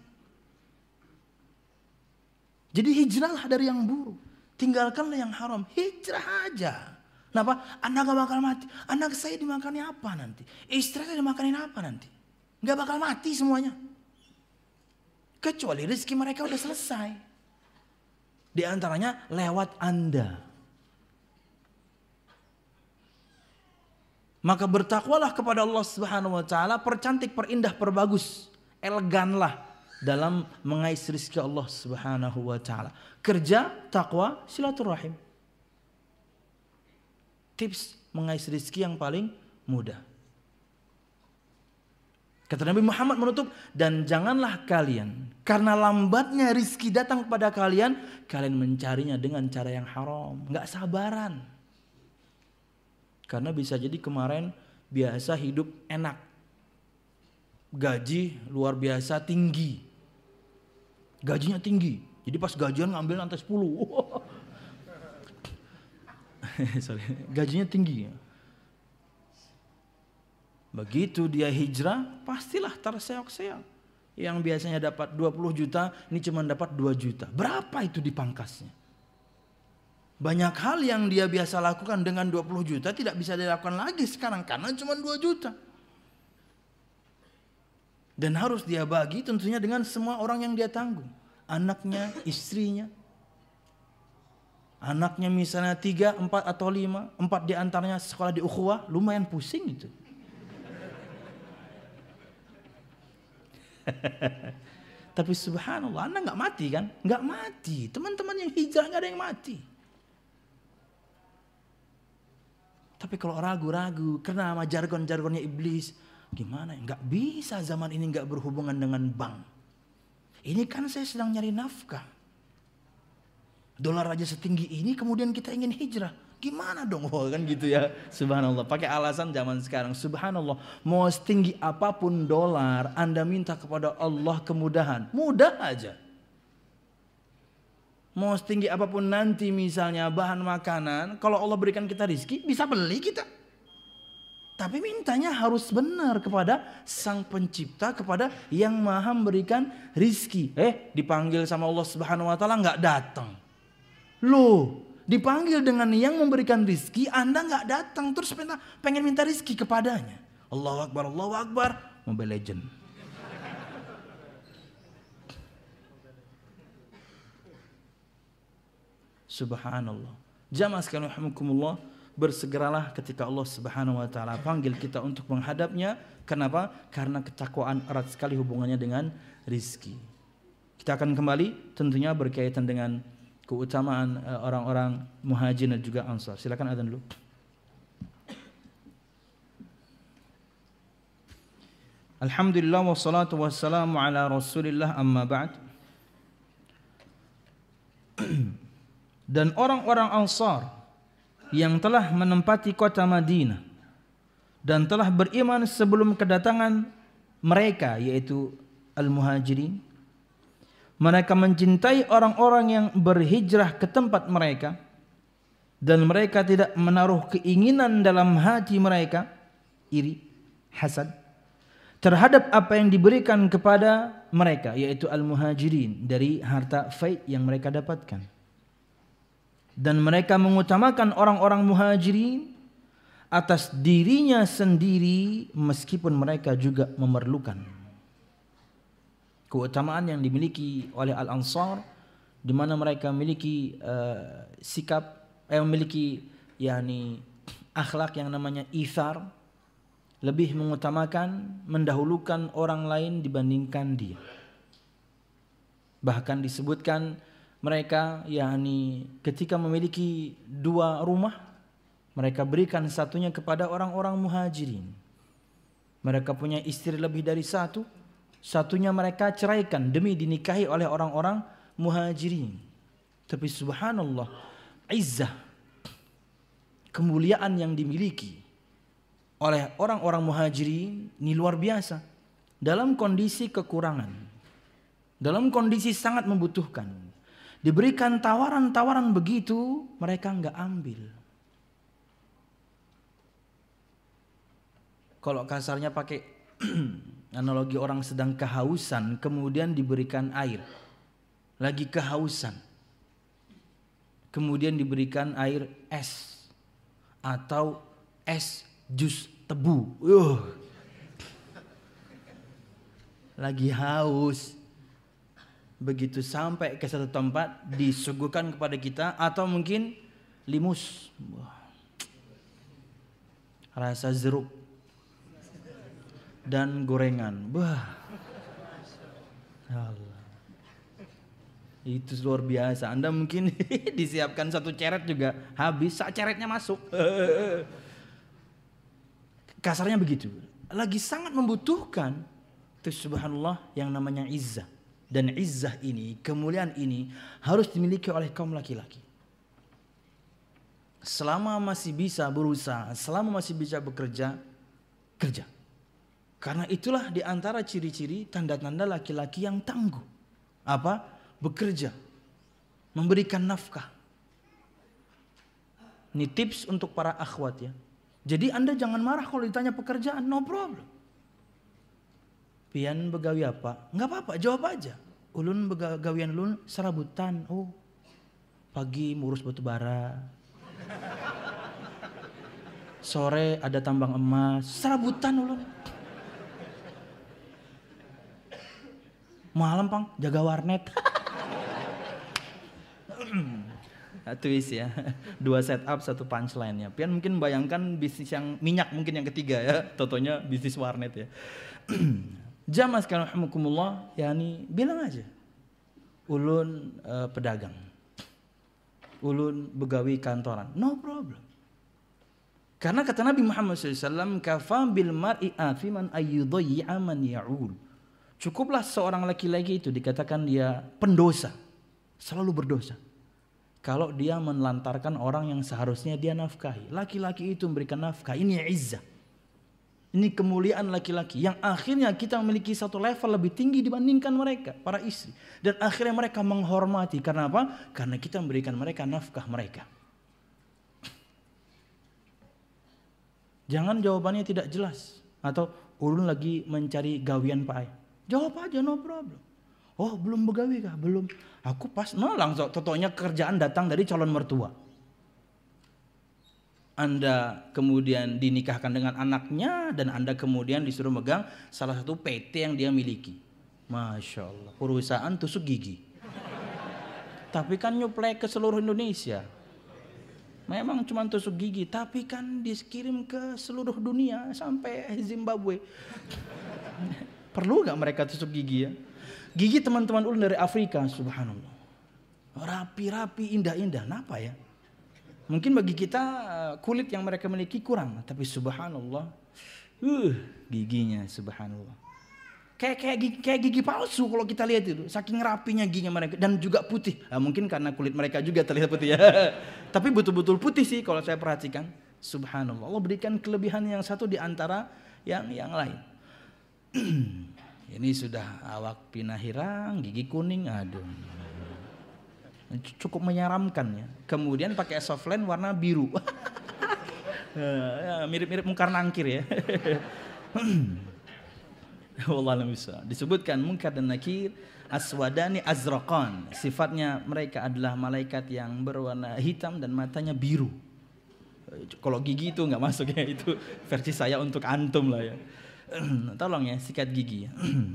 S1: Jadi hijrahlah dari yang buruk, tinggalkanlah yang haram, hijrah aja. Kenapa? Anda enggak bakal mati. Anak saya dimakani apa nanti? Istri saya dimakanin apa nanti? Enggak bakal mati semuanya. Kecuali rezeki mereka udah selesai. Di antaranya lewat Anda. Maka bertakwalah kepada Allah Subhanahu wa taala, percantik, perindah, perbagus, eleganlah dalam mengais rezeki Allah Subhanahu wa taala. Kerja, takwa, silaturahim. Tips mengais rezeki yang paling mudah. Kata Nabi Muhammad menutup, dan janganlah kalian karena lambatnya rizki datang kepada kalian, kalian mencarinya dengan cara yang haram. Gak sabaran. Karena bisa jadi kemarin biasa hidup enak. gaji luar biasa tinggi. Gajinya tinggi. Jadi pas gajian ngambil lantai sepuluh. Sorry, gajinya tinggi. Begitu dia hijrah, pastilah terseok-seok. Yang biasanya dapat dua puluh juta, ini cuma dapat dua juta. Berapa itu dipangkasnya? Banyak hal yang dia biasa lakukan dengan dua puluh juta tidak bisa dilakukan lagi sekarang karena cuma dua juta. Dan harus dia bagi tentunya dengan semua orang yang dia tanggung. Anaknya, istrinya. Anaknya misalnya tiga, empat atau lima. Empat diantaranya sekolah di ukhuwah, lumayan pusing itu. Tapi subhanallah, Anda nggak mati kan? Nggak mati. Teman-teman yang hijrah nggak ada yang mati. Tapi kalau ragu-ragu karena sama jargon-jargonnya iblis, gimana ya? Nggak bisa zaman ini nggak berhubungan dengan bank. Ini kan saya sedang nyari nafkah. Dolar aja setinggi ini kemudian kita ingin hijrah. Gimana dong? Oh, kan gitu ya. Subhanallah. Pakai alasan zaman sekarang. Subhanallah. Mau setinggi apapun dolar, Anda minta kepada Allah kemudahan. Mudah aja. Mau setinggi apapun nanti misalnya bahan makanan, kalau Allah berikan kita rizki, bisa beli kita. Tapi mintanya harus benar kepada Sang Pencipta, kepada yang Maha memberikan rizki. Eh, dipanggil sama Allah Subhanahu Wa Taala nggak datang. Loh, dipanggil dengan yang memberikan rizki, Anda nggak datang, terus pengen minta rizki kepadanya. Allahu Akbar, Allahu Akbar, Mobile Legend. Subhanallah. Jamaah sekalian rahimakumullah, bersegeralah ketika Allah Subhanahu wa taala panggil kita untuk menghadapnya. Kenapa? Karena ketakwaan erat sekali hubungannya dengan rizki. Kita akan kembali tentunya berkaitan dengan keutamaan orang-orang muhajirin dan juga ansar. Silakan adzan dulu. Alhamdulillah wassalatu wassalamu ala Rasulillah amma ba'd. Dan orang-orang Ansar yang telah menempati kota Madinah dan telah beriman sebelum kedatangan mereka, yaitu Al-Muhajirin, mereka mencintai orang-orang yang berhijrah ke tempat mereka, dan mereka tidak menaruh keinginan dalam hati mereka, iri, hasad, terhadap apa yang diberikan kepada mereka, yaitu Al-Muhajirin, dari harta fai' yang mereka dapatkan. Dan mereka mengutamakan orang-orang muhajirin atas dirinya sendiri meskipun mereka juga memerlukan. Keutamaan yang dimiliki oleh Al-Ansar, di mana mereka memiliki uh, sikap, eh, memiliki yakni akhlak yang namanya ithar, lebih mengutamakan, mendahulukan orang lain dibandingkan dia. Bahkan disebutkan mereka yakni ketika memiliki dua rumah, mereka berikan satunya kepada orang-orang muhajirin. Mereka punya istri lebih dari satu, satunya mereka ceraikan demi dinikahi oleh orang-orang muhajirin. Tapi subhanallah, izzah, kemuliaan yang dimiliki oleh orang-orang muhajirin ini luar biasa. Dalam kondisi kekurangan, dalam kondisi sangat membutuhkan, diberikan tawaran-tawaran begitu, mereka enggak ambil. Kalau kasarnya pakai analogi orang sedang kehausan, kemudian diberikan air. Lagi kehausan, kemudian diberikan air es atau es jus tebu. Uh. Lagi haus. Begitu sampai ke satu tempat disuguhkan kepada kita, atau mungkin limus, wah, rasa jeruk dan gorengan, wah, Allah, itu luar biasa. Anda mungkin disiapkan satu ceret juga habis, sak ceretnya masuk. Kasarnya begitu. Lagi sangat membutuhkan. Itu subhanallah yang namanya izzah. Dan izzah ini, kemuliaan ini harus dimiliki oleh kaum laki-laki. Selama masih bisa berusaha, selama masih bisa bekerja, kerja. Karena itulah di antara ciri-ciri tanda-tanda laki-laki yang tangguh. Apa? Bekerja. Memberikan nafkah. Ini tips untuk para akhwat ya. Jadi Anda jangan marah kalau ditanya pekerjaan, no problem. Pian begawi apa? Enggak apa-apa, jawab aja. Ulun begawian ulun serabutan. Oh, pagi ngurus batu bara. Sore ada tambang emas, serabutan ulun. Malam pang jaga warnet. Twist ya, dua setup satu punchline ya. Pian mungkin bayangkan bisnis yang minyak mungkin yang ketiga ya, totonya bisnis warnet ya. Jamaah sekalian rahimakumullah, yani bilang aja, ulun uh, pedagang, ulun begawi kantoran, no problem. Karena kata Nabi Muhammad shallallahu alaihi wasallam, kafa bil mar'i afiman ayyudayya man ya'ul. Cukuplah seorang laki-laki itu dikatakan dia pendosa, selalu berdosa. Kalau dia menelantarkan orang yang seharusnya dia nafkahi. Laki-laki itu memberikan nafkah, ini izzah. Ini kemuliaan laki-laki yang akhirnya kita memiliki satu level lebih tinggi dibandingkan mereka, para istri. Dan akhirnya mereka menghormati. Karena apa? Karena kita memberikan mereka nafkah mereka. Jangan jawabannya tidak jelas. Atau ulun lagi mencari gawian Pak Ay. Jawab aja, no problem. Oh, belum begawi kah? Belum. Aku pas, no langsung totonya kerjaan datang dari calon mertua. Anda kemudian dinikahkan dengan anaknya dan Anda kemudian disuruh megang salah satu P T yang dia miliki. Masya Allah, perusahaan tusuk gigi. Tapi kan nyuplai ke seluruh Indonesia. Memang cuma tusuk gigi, tapi kan dikirim ke seluruh dunia sampai Zimbabwe. Perlu gak mereka tusuk gigi ya? Gigi teman-teman ulun dari Afrika, subhanallah. Rapi-rapi, indah-indah. Kenapa ya? Mungkin bagi kita kulit yang mereka miliki kurang, tapi subhanallah, uh, giginya subhanallah. Kayak kayak gigi, kayak gigi palsu kalau kita lihat itu, saking rapinya giginya mereka dan juga putih. Nah, mungkin karena kulit mereka juga terlihat putih ya. Tapi betul-betul putih sih kalau saya perhatikan. Subhanallah. Allah berikan kelebihan yang satu di antara yang yang lain. Ini sudah awak pinah hirang, gigi kuning, aduh. Cukup menyeramkan ya. Kemudian pakai softline warna biru. Ya, mirip-mirip mungkar nangkir ya. Wallahu bisa. Disebutkan mungkar dan nakir aswadani azraqan. Sifatnya mereka adalah malaikat yang berwarna hitam dan matanya biru. Kalau gigi itu nggak masuk ya, itu versi saya untuk antum lah ya. Tolong ya sikat gigi ya.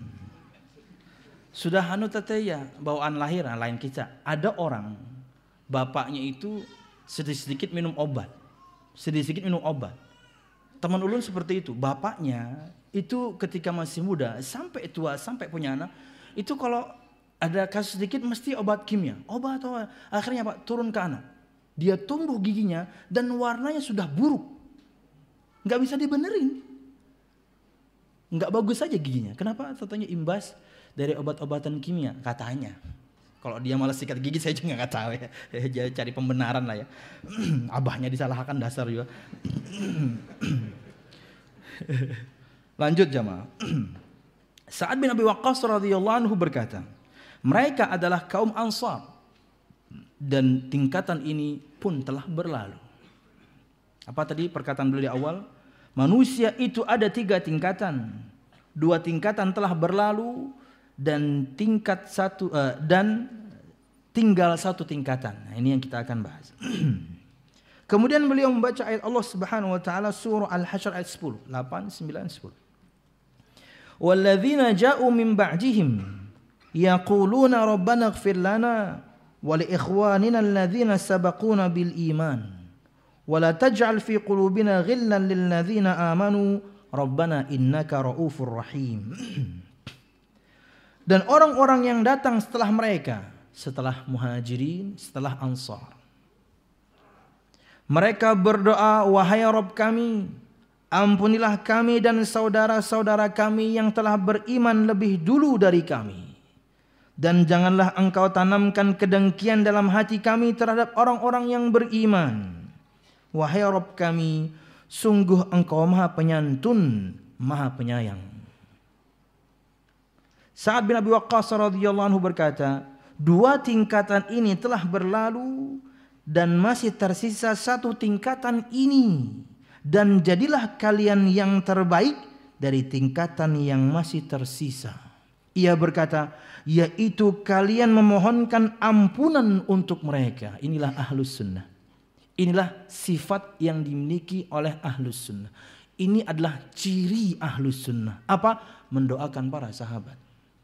S1: Sudah anu tete ya bawaan lahir lain kita. Ada orang bapaknya itu sedikit-sedikit minum obat. Sedikit-sedikit minum obat. Teman ulun seperti itu. Bapaknya itu ketika masih muda sampai tua sampai punya anak itu kalau ada kasus sedikit mesti obat kimia. Obat obat akhirnya Pak turun ke anak. Dia tumbuh giginya dan warnanya sudah buruk. Nggak bisa dibenerin. Nggak bagus saja giginya. Kenapa? Tentunya imbas dari obat-obatan kimia katanya. Kalau dia malah sikat gigi saya juga nggak tahu ya. Jadi cari pembenaran lah ya. Abahnya disalahkan dasar juga. Lanjut jamaah. Sa'ad bin Abi Waqqas radhiyallahu anhu berkata, mereka adalah kaum Ansar dan tingkatan ini pun telah berlalu. Apa tadi perkataan beliau di awal? Manusia itu ada tiga tingkatan. Dua tingkatan telah berlalu dan tingkat satu uh, dan tinggal satu tingkatan. Nah, ini yang kita akan bahas. Kemudian beliau membaca ayat Allah Subhanahu wa taala surah Al-Hasyr ayat sepuluh, delapan, sembilan, sepuluh. Walladzina ja'u min ba'dihim yaquluna rabbana ighfir lana wa li ikhwanina alladzina sabaquna bil iman. Wala taj'al fi qulubina ghillan lil ladzina amanu rabbana innaka raufur rahim. Dan orang-orang yang datang setelah mereka, setelah muhajirin, setelah ansar, mereka berdoa, wahai Rabb kami, ampunilah kami dan saudara-saudara kami yang telah beriman lebih dulu dari kami. Dan janganlah engkau tanamkan kedengkian dalam hati kami terhadap orang-orang yang beriman. Wahai Rabb kami, sungguh engkau maha penyantun, maha penyayang. Sa'ad bin Abi Waqqas radhiyallahu anhu berkata, dua tingkatan ini telah berlalu dan masih tersisa satu tingkatan ini, dan jadilah kalian yang terbaik dari tingkatan yang masih tersisa. Ia berkata, yaitu kalian memohonkan ampunan untuk mereka. Inilah ahlus sunnah. Inilah sifat yang dimiliki oleh ahlus sunnah. Ini adalah ciri ahlus sunnah. Apa? Mendoakan para sahabat.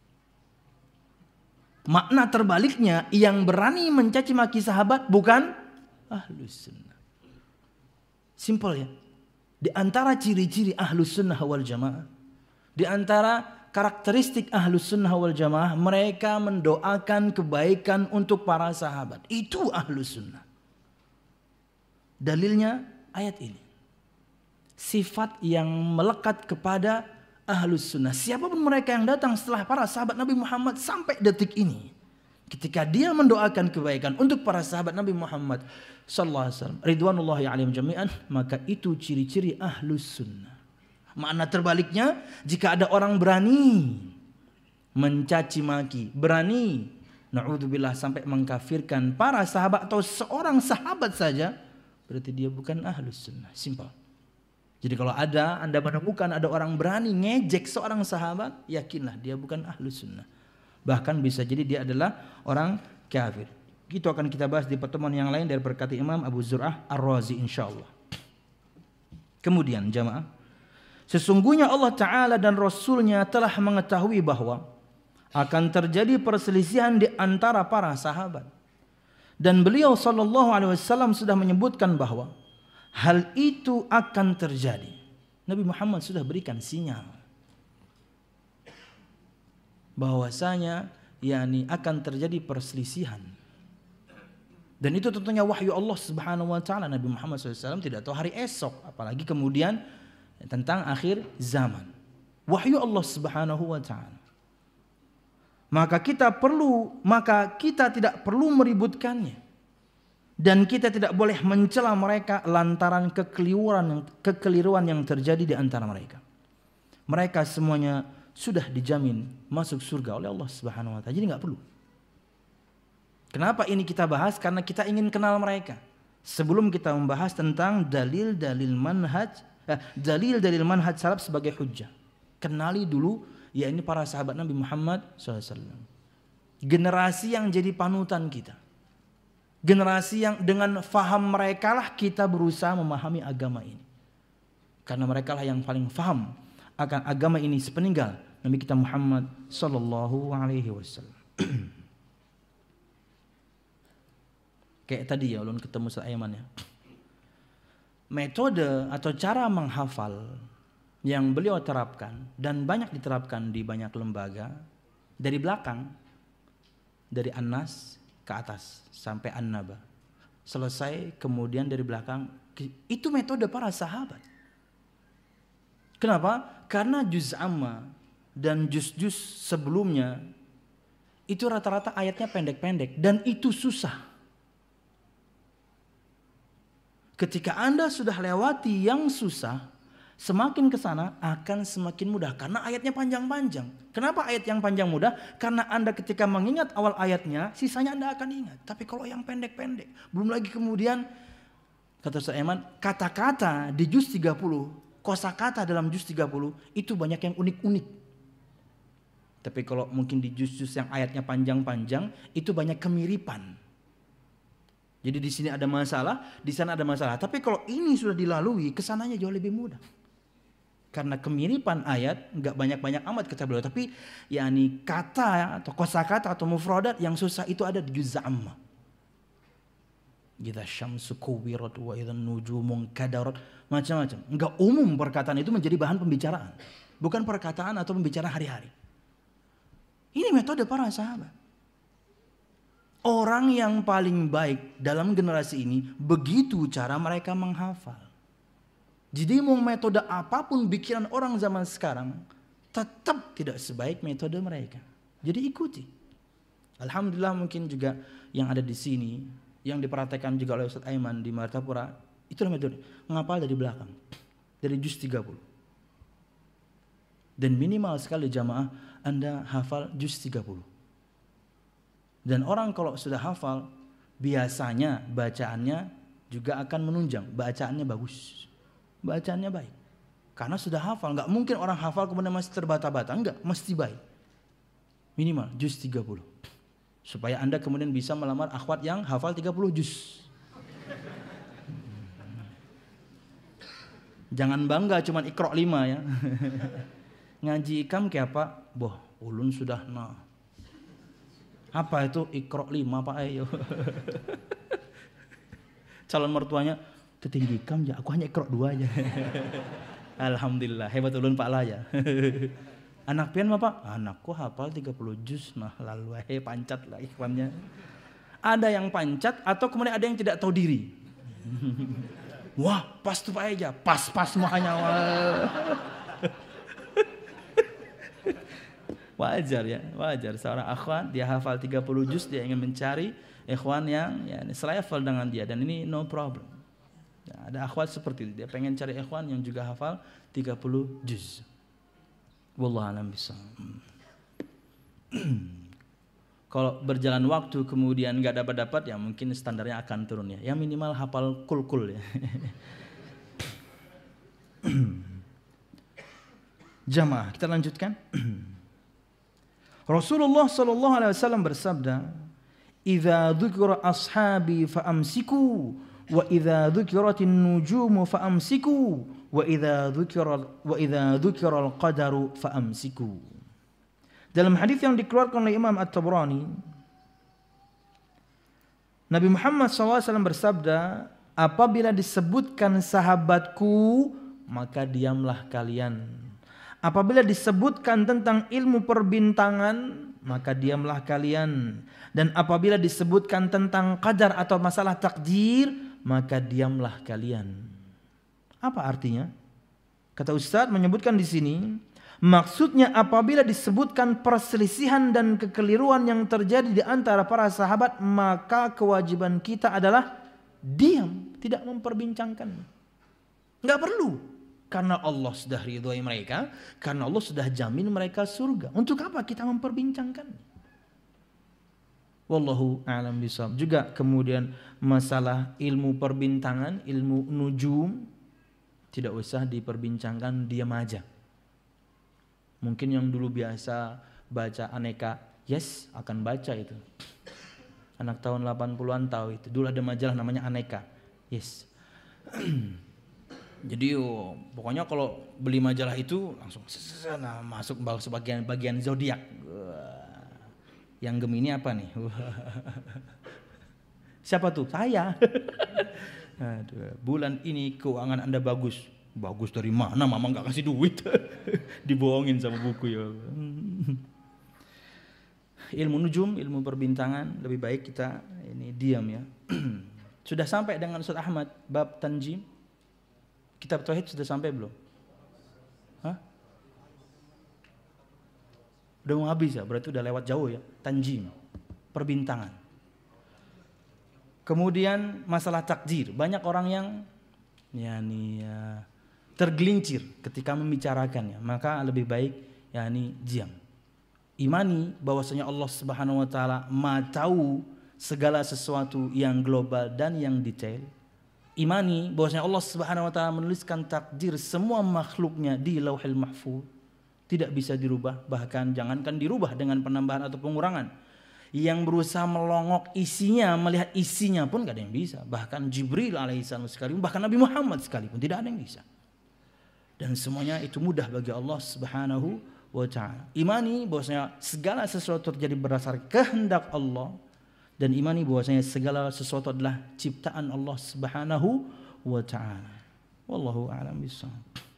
S1: Makna terbaliknya, yang berani mencaci maki sahabat bukan ahlus sunnah. Simple ya. Di antara ciri-ciri ahlus sunnah wal jamaah, di antara karakteristik ahlus sunnah wal jamaah, mereka mendoakan kebaikan untuk para sahabat. Itu ahlus sunnah. Dalilnya ayat ini. Sifat yang melekat kepada ahlus sunnah. Siapapun mereka yang datang setelah para sahabat Nabi Muhammad sampai detik ini, ketika dia mendoakan kebaikan untuk para sahabat Nabi Muhammad sallallahu alaihi wasallam, ridwanullahi alaihim jami'an, maka itu ciri-ciri ahlus sunnah. Makna terbaliknya, jika ada orang berani mencaci maki, berani na'udzubillah sampai mengkafirkan para sahabat atau seorang sahabat saja, berarti dia bukan ahlus sunnah. Simpel. Jadi kalau ada Anda menemukan ada orang berani ngejek seorang sahabat, yakinlah dia bukan ahlus sunnah. Bahkan bisa jadi dia adalah orang kafir. Itu akan kita bahas di pertemuan yang lain dari perkata Imam Abu Zur'ah Ar-Razi insyaallah. Kemudian jamaah, sesungguhnya Allah Ta'ala dan Rasulnya telah mengetahui bahwa akan terjadi perselisihan di antara para sahabat. Dan beliau sallallahu alaihi wasallam sudah menyebutkan bahwa hal itu akan terjadi. Nabi Muhammad sudah berikan sinyal bahwasanya yakni akan terjadi perselisihan. Dan itu tentunya wahyu Allah Subhanahu wa taala. Nabi Muhammad shallallahu alaihi wasallam tidak tahu hari esok, apalagi kemudian tentang akhir zaman. Wahyu Allah Subhanahu wa taala. Maka kita perlu, maka kita tidak perlu meributkannya. Dan kita tidak boleh mencela mereka lantaran kekeliruan, kekeliruan yang terjadi di antara mereka. Mereka semuanya sudah dijamin masuk surga oleh Allah Subhanahu wa taala. Jadi enggak perlu. Kenapa ini kita bahas? Karena kita ingin kenal mereka. Sebelum kita membahas tentang dalil-dalil manhaj, eh, dalil-dalil manhaj salaf sebagai hujjah. Kenali dulu ya ini para sahabat Nabi Muhammad shallallahu alaihi wasallam. Generasi yang jadi panutan kita. Generasi yang dengan faham mereka lah kita berusaha memahami agama ini. Karena mereka lah yang paling faham akan agama ini sepeninggal Nabi kita Muhammad sallallahu alaihi wasallam. Kayak tadi ya ulun ketemu Ustaz Aiman ya. Metode atau cara menghafal yang beliau terapkan dan banyak diterapkan di banyak lembaga, dari belakang, dari An-Nas ke atas sampai An-Naba, selesai kemudian dari belakang, itu metode para sahabat. Kenapa? Karena juz amma dan juz-juz sebelumnya itu rata-rata ayatnya pendek-pendek dan itu susah. Ketika Anda sudah lewati yang susah, semakin ke sana akan semakin mudah karena ayatnya panjang-panjang. Kenapa ayat yang panjang mudah? Karena Anda ketika mengingat awal ayatnya, sisanya Anda akan ingat. Tapi kalau yang pendek-pendek, belum lagi kemudian kata Ustaz Aiman, kata-kata di juz tiga puluh, kosakata dalam juz tiga puluh itu banyak yang unik-unik. Tapi kalau mungkin di juz-juz yang ayatnya panjang-panjang itu banyak kemiripan. Jadi di sini ada masalah, di sana ada masalah. Tapi kalau ini sudah dilalui, kesananya jauh lebih mudah. Karena kemiripan ayat nggak banyak-banyak amat kata beliau, tapi yakni kata atau kosakata atau mufradat yang susah itu ada di juz amma. Idza syamsu kuwirat wa idzan nujumu kadarat, macam-macam. Enggak umum perkataan itu menjadi bahan pembicaraan. Bukan perkataan atau pembicaraan hari-hari. Ini metode para sahabat. Orang yang paling baik dalam generasi ini begitu cara mereka menghafal. Jadi mau metode apapun pikiran orang zaman sekarang tetap tidak sebaik metode mereka. Jadi ikuti. Alhamdulillah mungkin juga yang ada di sini yang diperhatikan juga oleh Ustaz Aiman di Martapura, itulah metode menghafal dari belakang. Dari juz tiga puluh. Dan minimal sekali jamaah Anda hafal juz tiga puluh. Dan orang kalau sudah hafal, biasanya bacaannya juga akan menunjang, bacaannya bagus, bacaannya baik. Karena sudah hafal, nggak mungkin orang hafal kemudian masih terbata-bata, enggak, mesti baik. Minimal juz tiga puluh. Supaya Anda kemudian bisa melamar akhwat yang hafal tiga puluh juz. Jangan bangga cuman iqra lima ya. Ngaji ikam kayak apa? Boh, ulun sudah nah. Apa itu iqra lima Pak ayo. Calon mertuanya, tertinggi ikam ya, aku hanya iqra dua aja. Alhamdulillah, hebat ulun Pak lah ya. Anak pian Bapak? Anakku hafal tiga puluh juz. Nah, lalu eh pancat lah ikhwannya. Ada yang pancat atau kemudian ada yang tidak tahu diri. Wah, pas tuh Pak aja, pas-pas semuanya. Wajar ya, wajar seorang akhwat dia hafal tiga puluh juz, dia ingin mencari ikhwan yang ya selevel dengan dia, dan ini no problem. Ya, ada akhwat seperti itu, dia pengen cari ikhwan yang juga hafal tiga puluh juz. Wallahu a'lam bishawab. Kalau berjalan waktu kemudian nggak dapat-dapat ya mungkin standarnya akan turun ya. Yang minimal hafal kul-kul ya. Jamaah, kita lanjutkan. Rasulullah sallallahu alaihi wasallam bersabda, "Idza dzukira ashabi fa'amsiku wa idza dzukiratin nujumu fa'amsiku wa idza dzukira wa idza dzukira al-qadaru fa'amsiku." Dalam hadis yang dikeluarkan oleh Imam At-Tabrani, Nabi Muhammad shallallahu alaihi wasallam bersabda, "Apabila disebutkan sahabatku, maka diamlah kalian. Apabila disebutkan tentang ilmu perbintangan, maka diamlah kalian. Dan apabila disebutkan tentang qadar atau masalah takdir, maka diamlah kalian." Apa artinya? Kata Ustaz menyebutkan di sini, maksudnya apabila disebutkan perselisihan dan kekeliruan yang terjadi di antara para sahabat, maka kewajiban kita adalah diam, tidak memperbincangkan. Enggak perlu. Karena Allah sudah ridhoi mereka, karena Allah sudah jamin mereka surga. Untuk apa kita memperbincangkan? Wallahu a'lam bishawab. Juga kemudian masalah ilmu perbintangan, ilmu nujum, tidak usah diperbincangkan, diam aja. Mungkin yang dulu biasa baca aneka, yes akan baca itu. Anak tahun delapan puluhan tahu itu. Dulu ada majalah namanya Aneka, yes. Jadi oh, pokoknya kalau beli majalah itu langsung nah, masuk sebagian bagian zodiak. Yang Gemini apa nih? Siapa tuh? Saya. Aduh, bulan ini keuangan Anda bagus. Bagus dari mana? Mama nggak kasih duit. Dibohongin sama buku ya. Ilmu nujum, ilmu perbintangan lebih baik kita ini diam ya. Sudah sampai dengan Ustaz Ahmad bab tanjim. Kitab tauhid sudah sampai belum? Hah? Udah mau habis ya, berarti udah lewat jauh ya. Tanjim, perbintangan. Kemudian masalah takdir, banyak orang yang ya nih ya, tergelincir ketika membicarakannya, maka lebih baik ya nih diam. Imani bahwasanya Allah Subhanahu wa taala Maha tahu segala sesuatu yang global dan yang detail. Imani bahwasanya Allah Subhanahu wa taala menuliskan takdir semua makhluknya di Lauhil Mahfuz, tidak bisa dirubah, bahkan jangankan dirubah dengan penambahan atau pengurangan. Yang berusaha melongok isinya, melihat isinya pun gak ada yang bisa. Bahkan Jibril alaihissalam sekalipun, bahkan Nabi Muhammad sekalipun tidak ada yang bisa. Dan semuanya itu mudah bagi Allah Subhanahu wa taala. Imani bahwasanya segala sesuatu terjadi berdasar kehendak Allah, dan imani bahwasanya segala sesuatu adalah ciptaan Allah Subhanahu wa taala. Wallahu a'lam bishawab.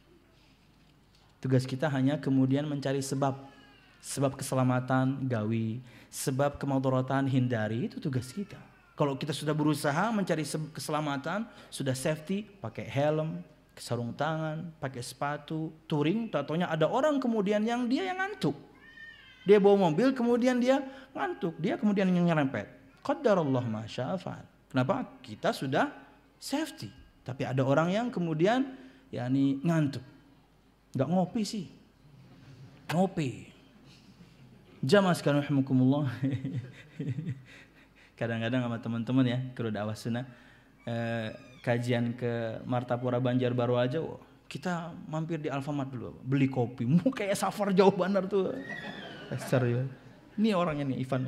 S1: Tugas kita hanya kemudian mencari sebab, sebab keselamatan gawi, sebab kemudaratan hindari, itu tugas kita. Kalau kita sudah berusaha mencari keselamatan, sudah safety, pakai helm, sarung tangan, pakai sepatu, touring, tatonya ada orang kemudian yang dia yang ngantuk. Dia bawa mobil kemudian dia ngantuk, dia kemudian yang nyerempet. Qadarullah ma syaa fa'al. Kenapa? Kita sudah safety, tapi ada orang yang kemudian yakni ngantuk. Enggak ngopi sih. Ngopi. Jamaah sekalian rahimakumullah. Kadang-kadang sama teman-teman ya, kalau dakwah sunnah eh, kajian ke Martapura Banjarbaru aja, oh, kita mampir di Alfamart dulu, beli kopi. Mau kayak safar jauh benar tuh. Serius. Ini orangnya nih Ivan.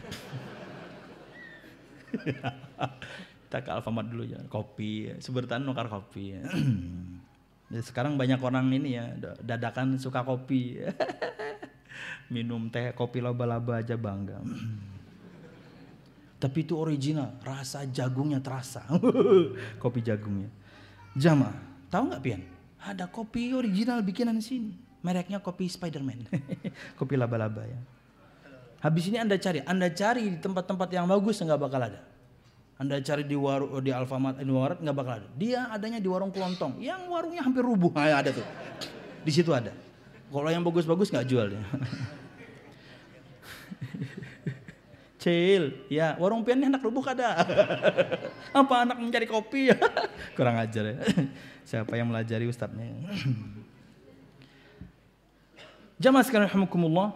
S1: Kita ke Alfamart dulu ya, kopi, sebertan nukar kopi. Ya, sekarang banyak orang ini ya, dadakan suka kopi. Minum teh kopi laba-laba aja bangga. Tapi itu original, rasa jagungnya terasa. Kopi jagungnya. Jamaah, tahu nggak Pian? Ada kopi original bikinan sini. Mereknya kopi Spiderman. Kopi laba-laba ya. Habis ini Anda cari, Anda cari di tempat-tempat yang bagus nggak bakal ada. Anda cari di warung di Alfamart, di Warat nggak bakal ada. Dia adanya di warung kelontong, yang warungnya hampir rubuh. Nah, ada tuh. Di situ ada. Kalau yang bagus-bagus nggak jual ya. Cil, ya warung Pian ini anak rubuk ada. Apa anak mencari kopi? Kurang ajar ya. Siapa yang melajari ustadznya? Jamaah sekalian rahimakumullah.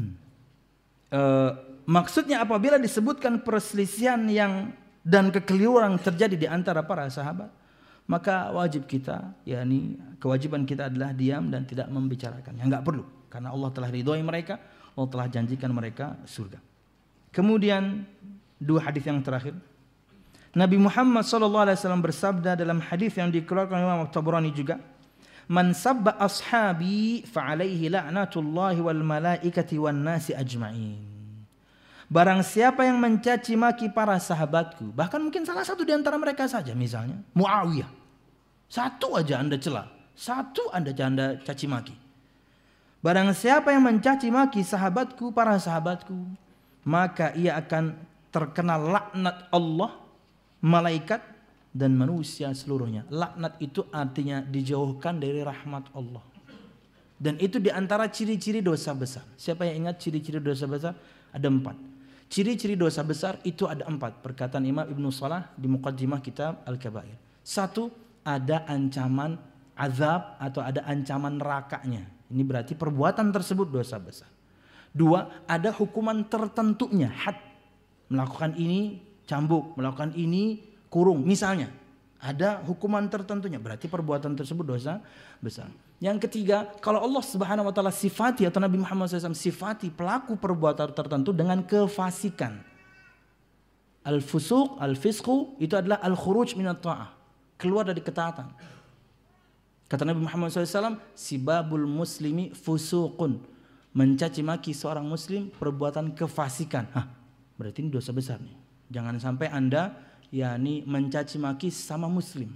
S1: Uh, maksudnya apabila disebutkan perselisihan yang dan kekeliruan terjadi di antara para sahabat, maka wajib kita, yakni kewajiban kita adalah diam dan tidak membicarakannya. Enggak perlu, karena Allah telah ridhoi mereka, Allah telah janjikan mereka surga. Kemudian dua hadis yang terakhir, Nabi Muhammad sallallahu alaihi wasallam bersabda dalam hadis yang dikeluarkan oleh Imam Tabrani juga, "Man sabba ashabi fa alaihi la'natullahi wal malaikati wan nasi ajma'in." Barang siapa yang mencaci maki para sahabatku, bahkan mungkin salah satu di antara mereka saja, misalnya Muawiyah, satu aja Anda cela, satu Anda Anda caci maki. Barang siapa yang mencaci maki sahabatku, para sahabatku, maka ia akan terkena laknat Allah, malaikat dan manusia seluruhnya. Laknat itu artinya dijauhkan dari rahmat Allah. Dan itu diantara ciri-ciri dosa besar. Siapa yang ingat ciri-ciri dosa besar? Ada empat. Ciri-ciri dosa besar itu ada empat. Perkataan Imam Ibnu Salah di Muqaddimah kitab Al-Kabair. Satu, ada ancaman azab atau ada ancaman nerakanya. Ini berarti perbuatan tersebut dosa besar. Dua, ada hukuman tertentunya, had. Melakukan ini cambuk, melakukan ini kurung. Misalnya, ada hukuman tertentunya, berarti perbuatan tersebut dosa besar. Yang ketiga, kalau Allah Subhanahu wa taala sifati atau Nabi Muhammad shallallahu alaihi wasallam sifati pelaku perbuatan tertentu dengan kefasikan. Al-fusuq, al-fisqu itu adalah al-khuruj minat ta'ah, keluar dari ketaatan. Kata Nabi Muhammad shallallahu alaihi wasallam, sibabul muslimi fusuqun. Mencaci maki seorang muslim perbuatan kefasikan. Hah, berarti ini dosa besar nih. Jangan sampai Anda yakni mencaci maki sama muslim.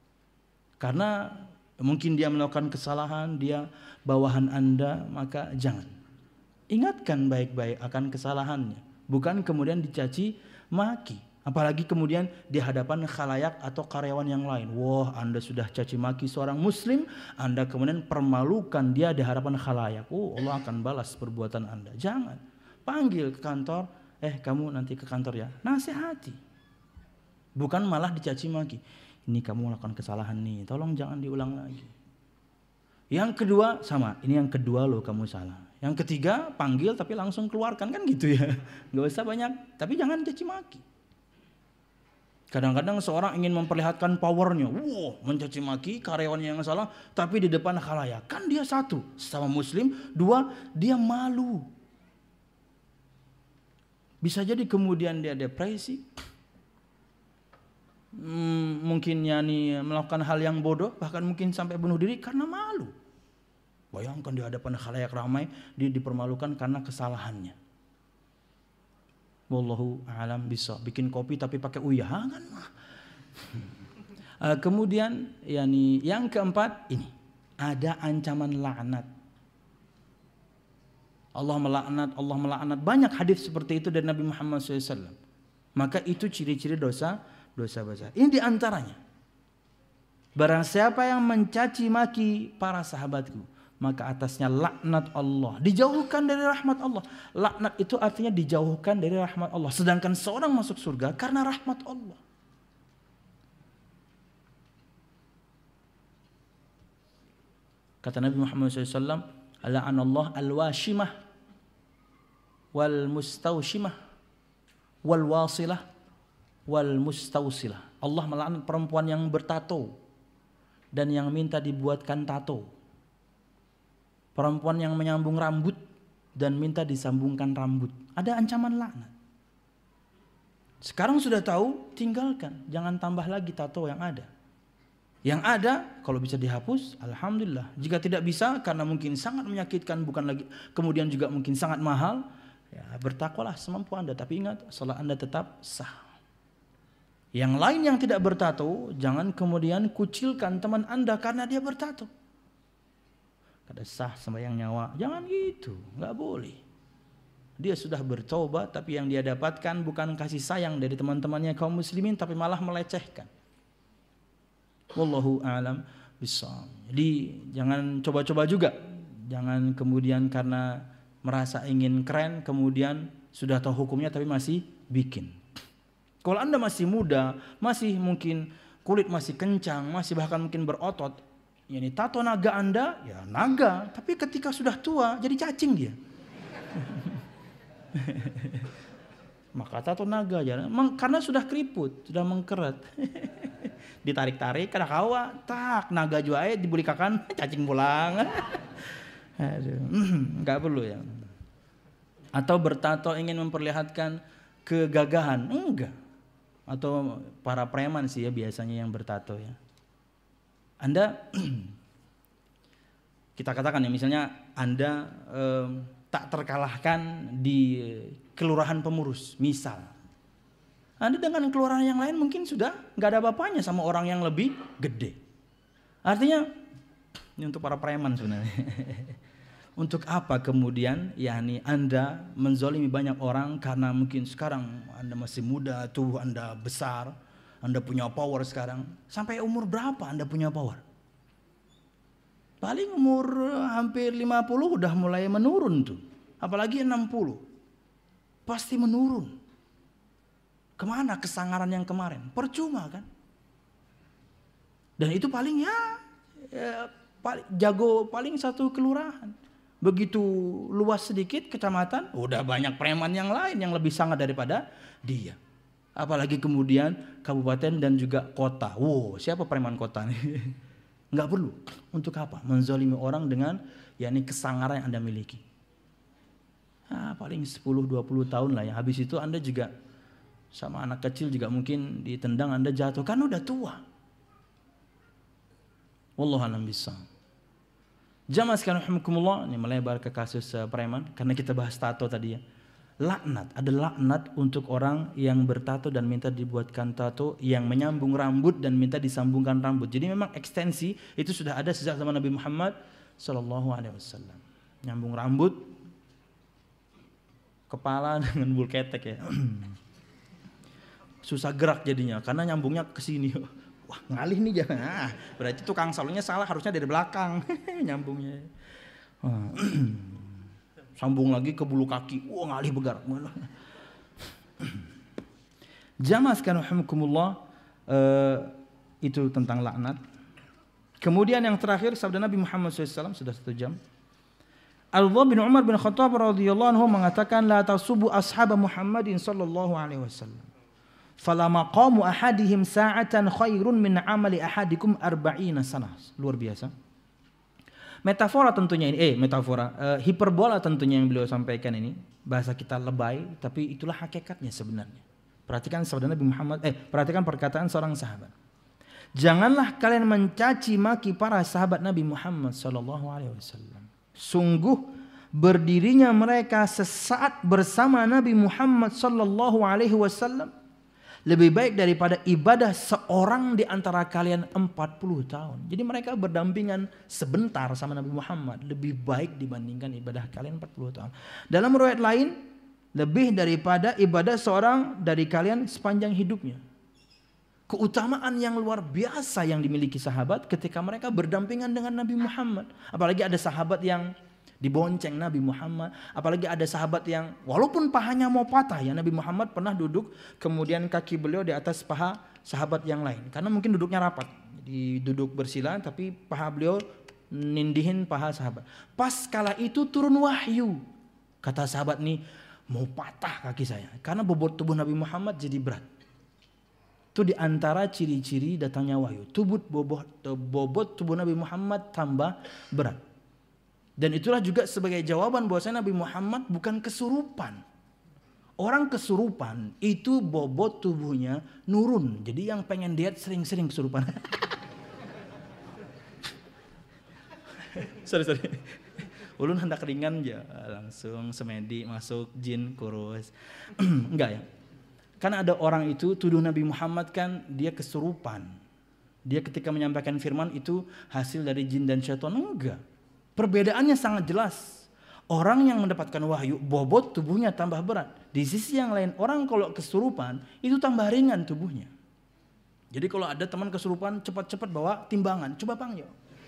S1: Karena mungkin dia melakukan kesalahan, dia bawahan Anda, maka jangan. Ingatkan baik-baik akan kesalahannya, bukan kemudian dicaci maki. Apalagi kemudian di hadapan khalayak atau karyawan yang lain. Wah, Anda sudah caci maki seorang muslim, Anda kemudian permalukan dia di hadapan khalayak. Oh, Allah akan balas perbuatan Anda. Jangan. Panggil ke kantor, eh kamu nanti ke kantor ya. Nasihati. Bukan malah dicaci maki. Ini kamu melakukan kesalahan nih, tolong jangan diulang lagi. Yang kedua sama, ini yang kedua loh kamu salah. Yang ketiga panggil tapi langsung keluarkan, kan gitu ya. Gak usah banyak, tapi jangan caci maki. Kadang-kadang seorang ingin memperlihatkan powernya, wow, mencaci maki karyawannya yang salah, tapi di depan khalayak. Kan dia satu, sama muslim, dua, dia malu. Bisa jadi kemudian dia depresi, hmm, mungkin yani melakukan hal yang bodoh, bahkan mungkin sampai bunuh diri karena malu. Bayangkan di hadapan khalayak ramai, dia dipermalukan karena kesalahannya. Wallahu a'lam bishawab. Bikin kopi tapi pakai uyah kan? uh, kemudian yani yang keempat ini ada ancaman laknat. Allah melaknat, Allah melaknat. Banyak hadis seperti itu dari Nabi Muhammad shallallahu alaihi wasallam. Maka itu ciri-ciri dosa dosa besar. Ini diantaranya. Barang siapa yang mencaci maki para sahabatku, maka atasnya laknat Allah, dijauhkan dari rahmat Allah. Laknat itu artinya dijauhkan dari rahmat Allah. Sedangkan seorang masuk surga karena rahmat Allah. Kata Nabi Muhammad shallallahu alaihi wasallam, la'anallah al-washimah. wal mustaushimah wal wasilah wal mustausilah. Allah melaknat perempuan yang bertato dan yang minta dibuatkan tato. Perempuan yang menyambung rambut dan minta disambungkan rambut. Ada ancaman laknat. Sekarang sudah tahu, tinggalkan. Jangan tambah lagi tato yang ada. Yang ada, kalau bisa dihapus, alhamdulillah. Jika tidak bisa, karena mungkin sangat menyakitkan, bukan lagi, kemudian juga mungkin sangat mahal, ya bertakwalah semampu Anda. Tapi ingat, salat Anda tetap sah. Yang lain yang tidak bertato, jangan kemudian kucilkan teman Anda karena dia bertato. Kada sah sembahyang nyawa, jangan gitu, nggak boleh. Dia sudah bertobat, tapi yang dia dapatkan bukan kasih sayang dari teman-temannya kaum muslimin, tapi malah melecehkan. Wallahu a'lam bishawab. Jadi jangan coba-coba juga, jangan kemudian karena merasa ingin keren, kemudian sudah tahu hukumnya tapi masih bikin. Kalau Anda masih muda, masih mungkin kulit masih kencang, masih bahkan mungkin berotot, yani tato naga Anda, ya naga. Tapi ketika sudah tua, jadi cacing dia. Maka tato naga aja, karena sudah keriput, sudah mengkeret. Ditarik-tarik, kada kawa, tak naga jua aja dibulikakan, cacing pulang. Aduh, nggak perlu ya. Atau bertato ingin memperlihatkan kegagahan, enggak. Atau para preman sih ya biasanya yang bertato ya. Anda kita katakan ya misalnya Anda eh, tak terkalahkan di kelurahan pemurus misal. Anda dengan kelurahan yang lain mungkin sudah nggak ada apa-apanya sama orang yang lebih gede. Artinya ini untuk para preman sebenarnya. Untuk apa kemudian yakni Anda menzolimi banyak orang karena mungkin sekarang Anda masih muda, tubuh Anda besar, Anda punya power sekarang. Sampai umur berapa Anda punya power? Paling umur hampir lima puluh udah mulai menurun tuh. Apalagi enam puluh. Pasti menurun. Kemana kesangaran yang kemarin? Percuma kan? Dan itu paling ya, ya paling, jago paling satu kelurahan. Begitu luas sedikit kecamatan, udah banyak preman yang lain yang lebih sangat daripada dia. Apalagi kemudian kabupaten dan juga kota. Wow, siapa preman kota nih? Nggak perlu. Untuk apa? Menzalimi orang dengan yakni kesangaran yang Anda miliki. Nah, paling sepuluh dua puluh tahun lah ya. Habis itu Anda juga sama anak kecil juga mungkin ditendang Anda jatuh. Kan udah tua. Wallahu a'lam bishawab. Jamaah sekalian rahimakumullah, ini melebar ke kasus uh, preman karena kita bahas tato tadi ya. Laknat, ada laknat untuk orang yang bertato dan minta dibuatkan tato, yang menyambung rambut dan minta disambungkan rambut. Jadi memang ekstensi itu sudah ada sejak zaman Nabi Muhammad sallallahu alaihi wasallam. Nyambung rambut, kepala dengan bulu ketek ya. Susah gerak jadinya karena nyambungnya ke sini. Wah, ngalih nih jangan. Ah, berarti tukang salonnya salah, harusnya dari belakang nyambungnya. Ah. Sambung lagi ke bulu kaki. Wah, ngalih begar. Jamaah sekalian rahimakumullah, uh, itu tentang laknat. Kemudian yang terakhir sabda Nabi Muhammad shallallahu alaihi wasallam, sudah satu jam. Al-Dha bin Umar bin Khattab radhiyallahu anhu mengatakan la tasubu ashab Muhammadin sallallahu alaihi wasallam. Fala maqamu ahadihim sa'atan khairun min amali ahadikum arba'ina sanah. Luar biasa. Metafora tentunya ini, eh metafora, uh, hiperbola tentunya yang beliau sampaikan ini. Bahasa kita lebay, tapi itulah hakikatnya sebenarnya. Perhatikan sabda Nabi Muhammad, eh perhatikan perkataan seorang sahabat. Janganlah kalian mencaci maki para sahabat Nabi Muhammad sallallahu alaihi wasallam. Sungguh berdirinya mereka sesaat bersama Nabi Muhammad sallallahu alaihi wasallam lebih baik daripada ibadah seorang di antara kalian empat puluh tahun. Jadi mereka berdampingan sebentar sama Nabi Muhammad lebih baik dibandingkan ibadah kalian empat puluh tahun. Dalam riwayat lain, lebih daripada ibadah seorang dari kalian sepanjang hidupnya. Keutamaan yang luar biasa yang dimiliki sahabat ketika mereka berdampingan dengan Nabi Muhammad. Apalagi ada sahabat yang dibonceng Nabi Muhammad, apalagi ada sahabat yang walaupun pahanya mau patah ya, Nabi Muhammad pernah duduk kemudian kaki beliau di atas paha sahabat yang lain karena mungkin duduknya rapat, jadi duduk bersila tapi paha beliau nindihin paha sahabat. Pas kala itu turun wahyu, kata sahabat nih, mau patah kaki saya. Karena bobot tubuh Nabi Muhammad jadi berat. Itu diantara ciri-ciri datangnya wahyu. Tubuh bobot, bobot tubuh Nabi Muhammad tambah berat. Dan itulah juga sebagai jawaban bahwasanya Nabi Muhammad bukan kesurupan. Orang kesurupan itu bobot tubuhnya nurun. Jadi yang pengen diet sering-sering kesurupan. sorry sorry. Ulun hendak ringan aja, langsung semedi masuk jin kurus. Enggak ya. Karena ada orang itu tuduh Nabi Muhammad kan dia kesurupan. Dia ketika menyampaikan firman itu hasil dari jin dan syaitan. Enggak. Perbedaannya sangat jelas. Orang yang mendapatkan wahyu bobot tubuhnya tambah berat. Di sisi yang lain orang kalau kesurupan itu tambah ringan tubuhnya. Jadi kalau ada teman kesurupan cepat-cepat bawa timbangan. Coba panggil.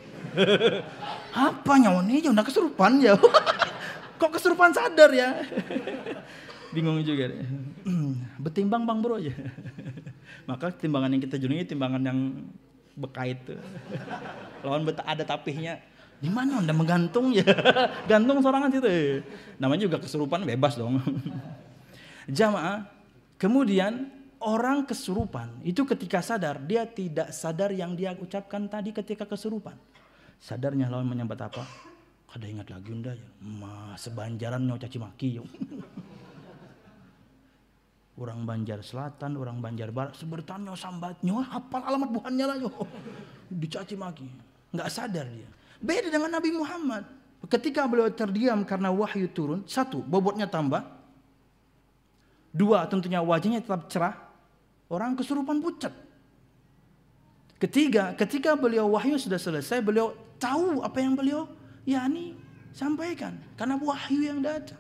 S1: Apa nyawa ini udah kesurupan ya? Kok kesurupan sadar ya? Bingung juga deh. Betimbang bang bro aja. Maka timbangan yang kita junjungi timbangan yang bekait tuh. Lawan beta ada tapihnya. Di mana anda menggantung ya? Gantung sorangan situ. Namanya juga kesurupan bebas dong. Jamaah. Kemudian orang kesurupan itu ketika sadar dia tidak sadar yang dia ucapkan tadi ketika kesurupan. Sadarnya lawan menyambat apa? Kada ingat lagi unda ya. Ma sebanjaran nyawa caci maki yo. Orang Banjar Selatan, orang Banjar Barat sebertanya sambatnya, hafal alamat buhannya lah yo. Dicaci maki. Enggak sadar dia. Beda dengan Nabi Muhammad. Ketika beliau terdiam karena wahyu turun, satu, bobotnya tambah. Dua, tentunya wajahnya tetap cerah. Orang kesurupan pucat. Ketiga, ketika beliau wahyu sudah selesai, beliau tahu apa yang beliau yakni sampaikan. Karena wahyu yang datang.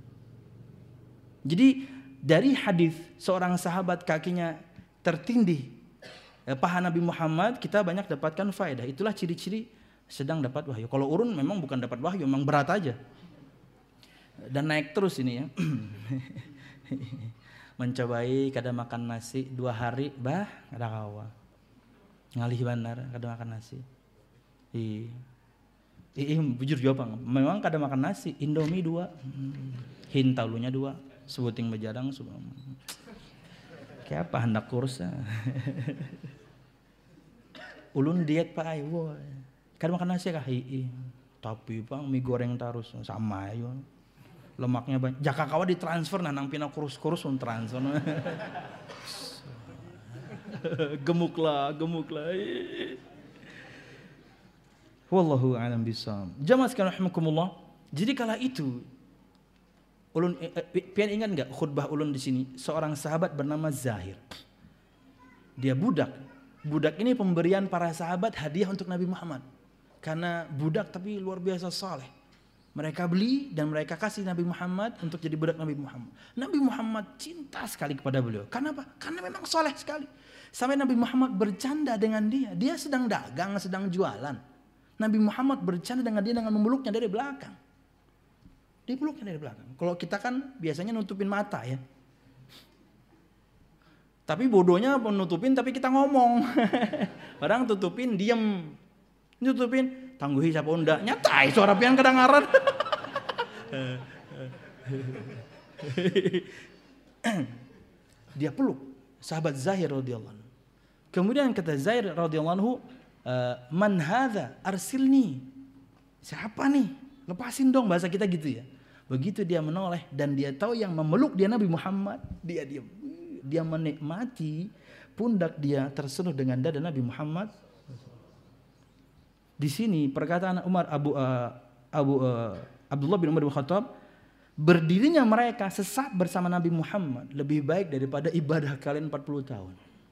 S1: Jadi dari hadis seorang sahabat kakinya tertindih paha Nabi Muhammad, kita banyak dapatkan faedah. Itulah ciri-ciri sedang dapat wahyu. Kalau urun memang bukan dapat wahyu, memang berat aja. Dan naik terus ini ya. Mencobai kada makan nasi dua hari, bah kada kawa. Ngalih benar kada makan nasi. Ih. Ih, bujur jawab bang. Memang kada makan nasi, Indomie dua. Hintalunya dua, sebuting bejarang kayak apa hendak kurus. Ulun diet pak ayo. Kan makan nasi kah? Iya. Tapi bang mie goreng terus sama ayo. Lemaknya banyak. Jaka kawa ditransfer nah nang pina kurus-kurus un transfer. gemuk lah, gemuk lah. Wallahu a'lam bishawab. Jamaah sekalian rahimakumullah. Jadi kala itu ulun pian ingat enggak khutbah ulun di sini seorang sahabat bernama Zahir. Dia budak. Budak ini pemberian para sahabat hadiah untuk Nabi Muhammad. Karena budak tapi luar biasa saleh. Mereka beli dan mereka kasih Nabi Muhammad untuk jadi budak Nabi Muhammad. Nabi Muhammad cinta sekali kepada beliau. Karena apa? Karena memang soleh sekali. Sampai Nabi Muhammad bercanda dengan dia. Dia sedang dagang, sedang jualan. Nabi Muhammad bercanda dengan dia dengan memeluknya dari belakang. Dia peluknya dari belakang. Kalau kita kan biasanya nutupin mata ya. Tapi bodohnya nutupin tapi kita ngomong. Orang tutupin diem. Nutupin tangguhi siapa unda nyatai suara pian kedengaran. Dia peluk sahabat Zahir radhiyallahu anhu. Kemudian kata Zahir radhiyallahu anhu, man hadza arsilni. Siapa nih? Lepasin dong, bahasa kita gitu ya. Begitu dia menoleh dan dia tahu yang memeluk dia Nabi Muhammad, dia diam. Dia menikmati pundak dia tersentuh dengan dada Nabi Muhammad. Di sini perkataan Umar Abu uh, Abu uh, Abdullah bin Umar bin Khattab, berdirinya mereka sesat bersama Nabi Muhammad lebih baik daripada ibadah kalian empat puluh tahun.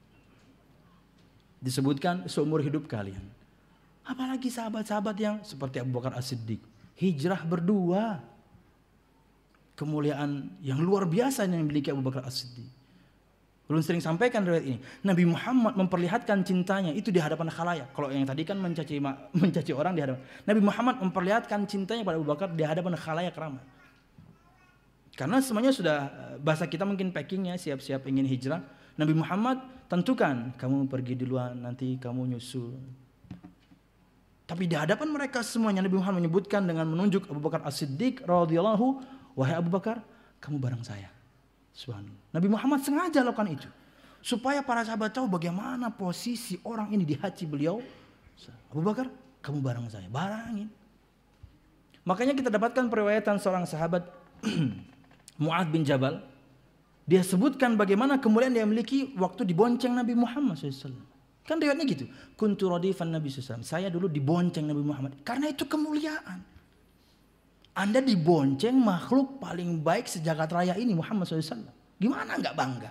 S1: Disebutkan seumur hidup kalian. Apalagi sahabat-sahabat yang seperti Abu Bakar As-Siddiq, hijrah berdua. Kemuliaan yang luar biasa yang dimiliki Abu Bakar As-Siddiq. Belum sering sampaikan riwayat ini. Nabi Muhammad memperlihatkan cintanya itu di hadapan khalayak. Kalau yang tadi kan mencaci mencaci orang di hadapan. Nabi Muhammad memperlihatkan cintanya pada Abu Bakar di hadapan khalayak ramai. Karena semuanya sudah bahasa kita mungkin packingnya siap-siap ingin hijrah. Nabi Muhammad tentukan kamu pergi duluan nanti kamu nyusul. Tapi di hadapan mereka semuanya Nabi Muhammad menyebutkan dengan menunjuk Abu Bakar As-Siddiq radhiyallahu, wahai Abu Bakar, kamu bareng saya. Subhanallah. Nabi Muhammad sengaja lakukan itu. Supaya para sahabat tahu bagaimana posisi orang ini di hati beliau. Abu Bakar, kamu bareng saya. Barangin. Makanya kita dapatkan periwayatan seorang sahabat Mu'adz bin Jabal. Dia sebutkan bagaimana kemuliaan dia miliki waktu dibonceng Nabi Muhammad shallallahu alaihi wasallam. Kan riwayatnya gitu. Kuntu radifan Nabi shallallahu alaihi wasallam. Saya dulu dibonceng Nabi Muhammad. Karena itu kemuliaan. Anda dibonceng makhluk paling baik sejagat raya ini Muhammad shallallahu alaihi wasallam. Gimana nggak bangga?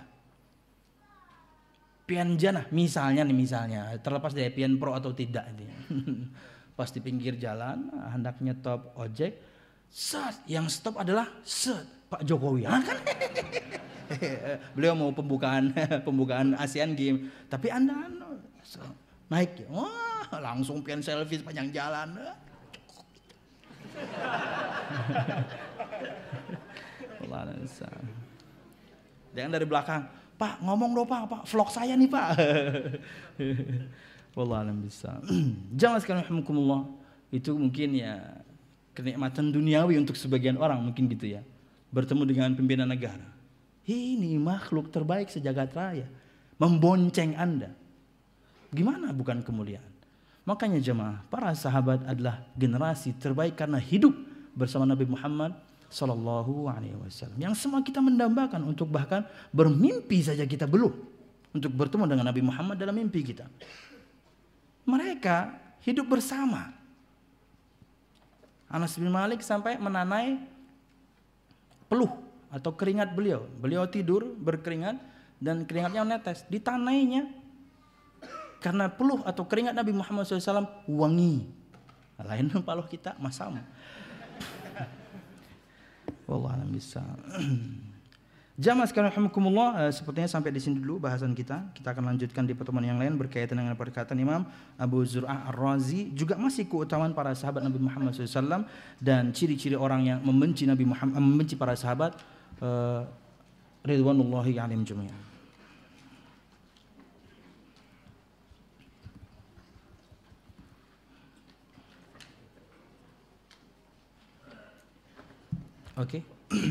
S1: Pian jana misalnya nih misalnya. Terlepas dari pian pro atau tidak. Pas di pinggir jalan hendak nyetop ojek. Set. Yang stop adalah set. Pak Jokowi. Kan? Beliau mau pembukaan pembukaan Asian Games. Tapi Anda naik. Wah, langsung pian selfie sepanjang jalan. Jangan dari belakang, Pak ngomong dong Pak, Pak vlog saya nih Pak. Wallahualam bisa. Jangan sekali alhamdulillah itu mungkin ya kenikmatan duniawi untuk sebagian orang mungkin gitu ya. Bertemu dengan pimpinan negara. Ini makhluk terbaik sejagat raya membonceng Anda. Gimana bukan kemuliaan? Makanya jemaah, para sahabat adalah generasi terbaik karena hidup bersama Nabi Muhammad sallallahu alaihi wasallam. Yang semua kita mendambakan untuk bahkan bermimpi saja kita belum untuk bertemu dengan Nabi Muhammad dalam mimpi kita. Mereka hidup bersama. Anas bin Malik sampai menanai peluh atau keringat beliau. Beliau tidur berkeringat dan keringatnya menetes. Ditanainya karena peluh atau keringat Nabi Muhammad shallallahu alaihi wasallam wangi. Lain peluh kita masam. Wallahualam bisa. Jamaah sekalian rahimakumullah, sepertinya sampai di sini dulu bahasan kita. Kita akan lanjutkan di pertemuan yang lain berkaitan dengan perkataan Imam Abu Zur'ah Ar-Razi, juga masih keutamaan para sahabat Nabi Muhammad shallallahu alaihi wasallam dan ciri-ciri orang yang membenci Nabi Muhammad, membenci para sahabat uh, ridwanullahi alaihim jami'an. Oke. Okay.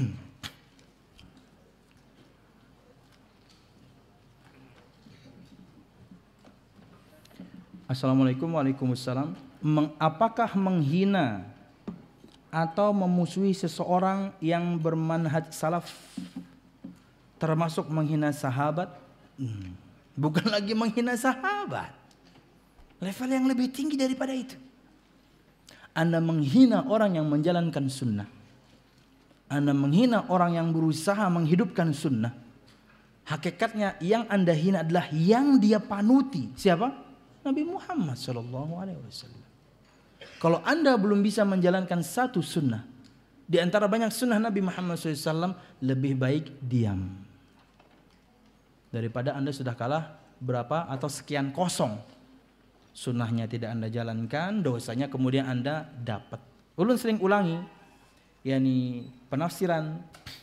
S1: Assalamualaikum waalaikumsalam. Meng, apakah menghina atau memusuhi seseorang yang bermanhaj salaf termasuk menghina sahabat? Hmm. Bukan lagi menghina sahabat. Level yang lebih tinggi daripada itu. Anda menghina orang yang menjalankan sunnah. Anda menghina orang yang berusaha menghidupkan sunnah. Hakikatnya yang Anda hina adalah yang dia panuti. Siapa? Nabi Muhammad shallallahu alaihi wasallam. Kalau Anda belum bisa menjalankan satu sunnah di antara banyak sunnah Nabi Muhammad shallallahu alaihi wasallam, lebih baik diam daripada Anda sudah kalah berapa atau sekian kosong. Sunnahnya tidak Anda jalankan, dosanya kemudian Anda dapat. Ulun sering ulangi, yakni penafsiran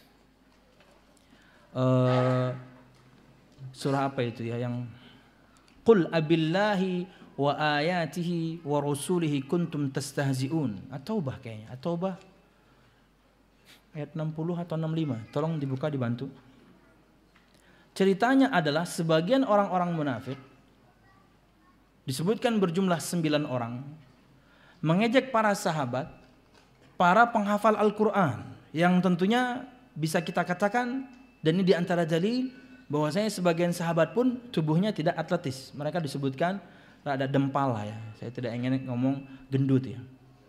S1: uh, surah apa itu ya yang Qul abillahi wa ayatihi wa rasulihi kuntum tastahzi'un. At-Taubah kayaknya. At-Taubah ayat enam puluh atau enam puluh lima. Tolong dibuka, dibantu. Ceritanya adalah sebagian orang-orang munafik, disebutkan berjumlah sembilan orang, mengejek para sahabat, para penghafal Al-Quran, yang tentunya bisa kita katakan, dan ini diantara dalil bahwasanya sebagian sahabat pun tubuhnya tidak atletis. Mereka disebutkan rada dempal lah ya. Saya tidak ingin ngomong gendut ya.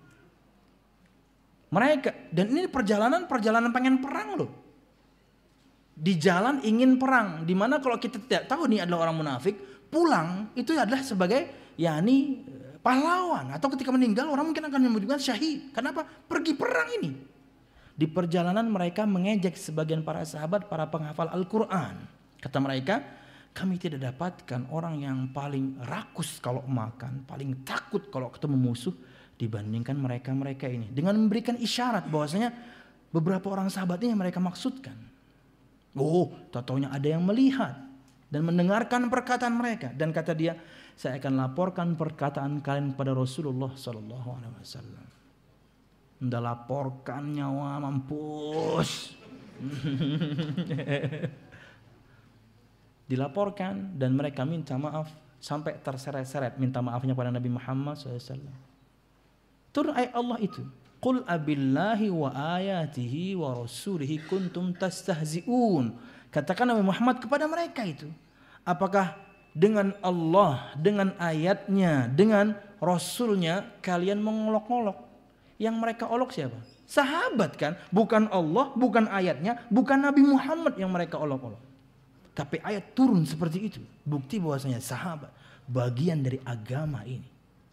S1: Mereka, dan ini perjalanan-perjalanan pengen perang loh. Di jalan ingin perang, dimana kalau kita tidak tahu ini adalah orang munafik, pulang itu adalah sebagai yakni pahlawan, atau ketika meninggal orang mungkin akan menyebutkan syahid. Kenapa? Pergi perang ini. Di perjalanan mereka mengejek sebagian para sahabat, para penghafal Al-Quran. Kata mereka, kami tidak dapatkan orang yang paling rakus kalau makan, paling takut kalau ketemu musuh dibandingkan mereka-mereka ini. Dengan memberikan isyarat bahwasanya beberapa orang sahabatnya yang mereka maksudkan. Oh, tau-taunya ada yang melihat dan mendengarkan perkataan mereka, dan kata dia, saya akan laporkan perkataan kalian kepada Rasulullah sallallahu alaihi wasallam. Anda laporkan nyawa mampus. Dilaporkan dan mereka minta maaf sampai terseret-seret minta maafnya pada Nabi Muhammad shallallahu alaihi wasallam. Turun ayat Allah itu, Qul abillahi wa ayatihi wa rasulihi kuntum tastahzi'un. Katakan Nabi Muhammad kepada mereka itu, apakah dengan Allah, dengan ayatnya, dengan Rasulnya kalian mengolok-olok? Yang mereka olok siapa? Sahabat kan? Bukan Allah, bukan ayatnya, bukan Nabi Muhammad yang mereka olok-olok. Tapi ayat turun seperti itu. Bukti bahwasanya sahabat bagian dari agama ini.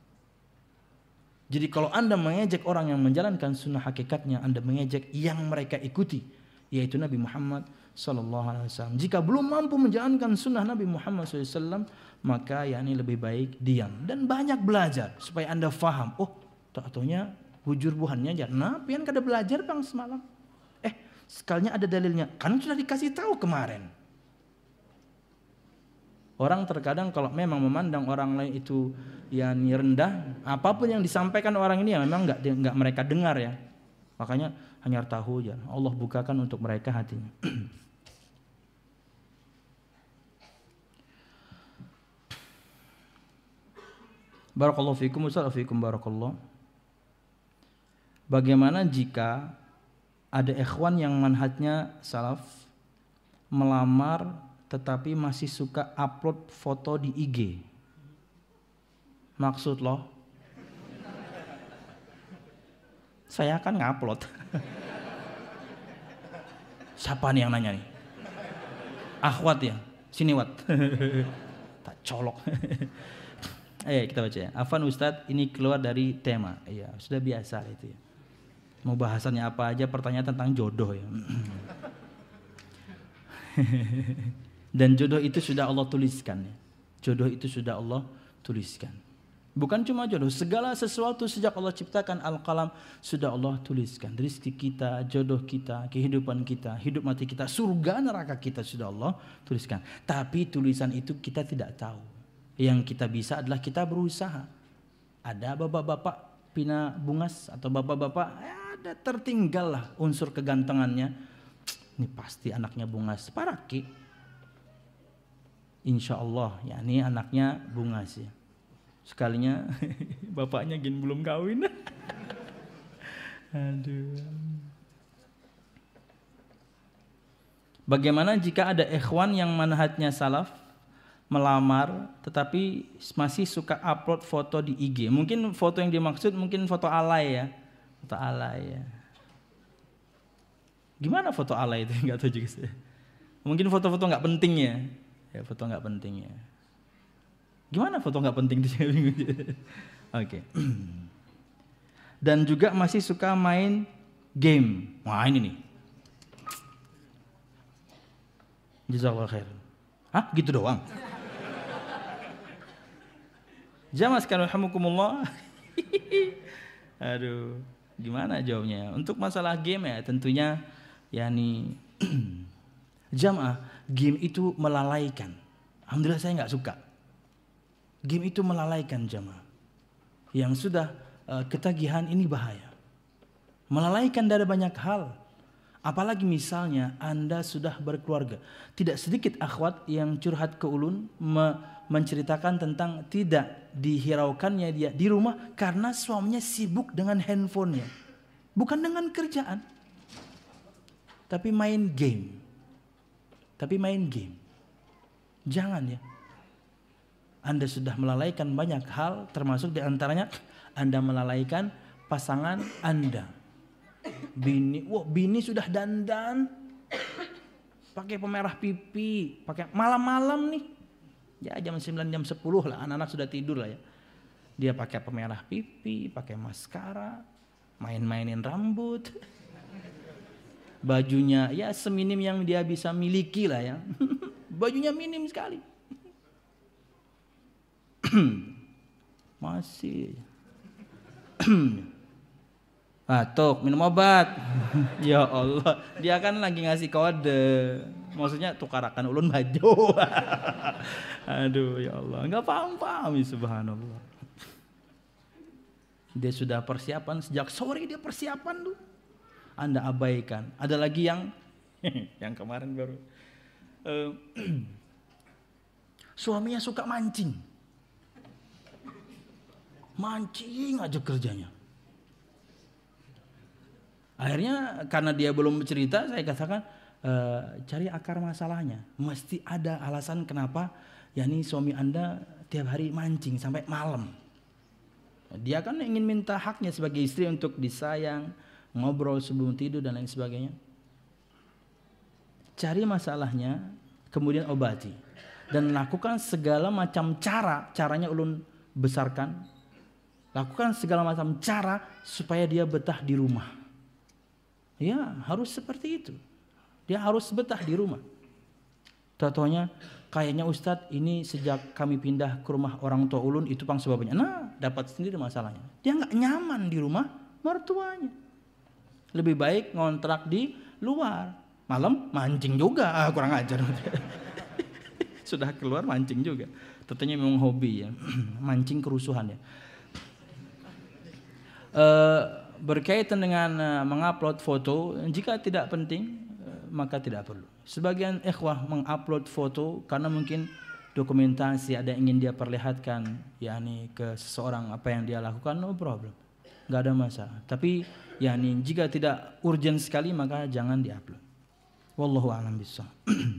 S1: Jadi kalau Anda mengejek orang yang menjalankan sunnah hakikatnya, Anda mengejek yang mereka ikuti, yaitu Nabi Muhammad sallallahu alaihi wasallam. Jika belum mampu menjalankan sunnah Nabi Muhammad sallallahu alaihi wasallam, maka yakni lebih baik diam dan banyak belajar supaya Anda faham. Oh, tak-taunya hujur buhannya aja. Nah, pian kada belajar bang semalam. Eh, sekalinya ada dalilnya. Kan sudah dikasih tahu kemarin. Orang terkadang kalau memang memandang orang lain itu yang rendah, apapun yang disampaikan orang ini ya memang enggak enggak mereka dengar ya. Makanya hanya tahu aja. Allah bukakan untuk mereka hatinya. Barakallahu fikum wa fikum barakallahu. Bagaimana jika ada ikhwan yang manhajnya salaf melamar tetapi masih suka upload foto di I G? Maksud lo? Saya kan ngupload. Siapa nih yang nanya nih? Akhwat ya? Sini Wat. Tak colok. Ayo kita baca ya. Afwan Ustadz, ini keluar dari tema. Iya, sudah biasa itu ya. Mau bahasannya apa aja, pertanyaan tentang jodoh ya. Dan jodoh itu sudah Allah tuliskan ya. Jodoh itu sudah Allah tuliskan. Bukan cuma jodoh, segala sesuatu sejak Allah ciptakan al-qalam sudah Allah tuliskan. Rezeki kita, jodoh kita, kehidupan kita, hidup mati kita, surga neraka kita sudah Allah tuliskan. Tapi tulisan itu kita tidak tahu. Yang kita bisa adalah kita berusaha. Ada bapak-bapak pina bungas atau bapak-bapak ya ada tertinggal lah unsur kegantengannya. Ini pasti anaknya bungas paraki. Insya Allah ya ini anaknya bungas ya. Sekalinya bapaknya gini belum kawin. Aduh. Bagaimana jika ada ikhwan yang manhajnya salaf melamar tetapi masih suka upload foto di I G? Mungkin foto yang dimaksud mungkin foto alay ya. Foto alay ya. Gimana foto alay itu? Enggak tahu juga saya. Mungkin foto-foto enggak penting ya. Ya foto enggak penting ya. Gimana foto nggak penting di sini? Oke. Dan juga masih suka main game. Wah ini nih. Jazakallahu khair. Hah? Gitu doang? Jamaah sekalian rahimakumullah. Aduh, gimana jawabnya? Untuk masalah game ya tentunya yakni jamaah game itu melalaikan. Alhamdulillah saya nggak suka. Game itu melalaikan jamaah. Yang sudah uh, ketagihan ini bahaya. Melalaikan dari banyak hal. Apalagi misalnya Anda sudah berkeluarga. Tidak sedikit akhwat yang curhat ke ulun me- menceritakan tentang tidak dihiraukannya dia di rumah karena suaminya sibuk dengan handphonenya. Bukan dengan kerjaan. Tapi main game. Tapi main game. Jangan ya. Anda sudah melalaikan banyak hal, termasuk diantaranya Anda melalaikan pasangan Anda. Bini, wah bini sudah dandan, pakai pemerah pipi, pakai malam-malam nih, ya jam sembilan jam sepuluh lah, anak-anak sudah tidur lah ya. Dia pakai pemerah pipi, pakai maskara, main-mainin rambut, bajunya ya seminim yang dia bisa miliki lah ya, bajunya minim sekali. Masih batuk minum obat. Ya Allah, dia kan lagi ngasih kode, maksudnya tukarakan ulun baju. Aduh ya Allah, nggak paham-paham, subhanallah. Dia sudah persiapan sejak sore, dia persiapan tuh, Anda abaikan. Ada lagi yang Yang kemarin baru. Uh, suaminya suka mancing. Mancing aja kerjanya. Akhirnya karena dia belum bercerita, saya katakan e, cari akar masalahnya. Mesti ada alasan kenapa yakni suami Anda tiap hari mancing sampai malam. Dia kan ingin minta haknya sebagai istri untuk disayang, ngobrol sebelum tidur dan lain sebagainya. Cari masalahnya, kemudian obati. Dan lakukan segala macam cara, caranya ulun besarkan. Lakukan segala macam cara supaya dia betah di rumah. Ya, harus seperti itu. Dia harus betah di rumah. Contohnya, kayaknya Ustadz ini sejak kami pindah ke rumah orang tua ulun itu pang sebabnya. Nah, dapat sendiri masalahnya. Dia nggak nyaman di rumah mertuanya. Lebih baik ngontrak di luar. Malam mancing juga, ah, kurang ajar. Sudah keluar mancing juga. Tentunya memang hobi ya, mancing kerusuhan ya. Uh, berkaitan dengan uh, mengupload foto, jika tidak penting uh, maka tidak perlu. Sebagian ikhwah mengupload foto karena mungkin dokumentasi ada yang ingin dia perlihatkan, yakni ke seseorang apa yang dia lakukan, no problem, nggak ada masalah. Tapi yakni jika tidak urgent sekali maka jangan diupload. Wallahu a'lam bishawab.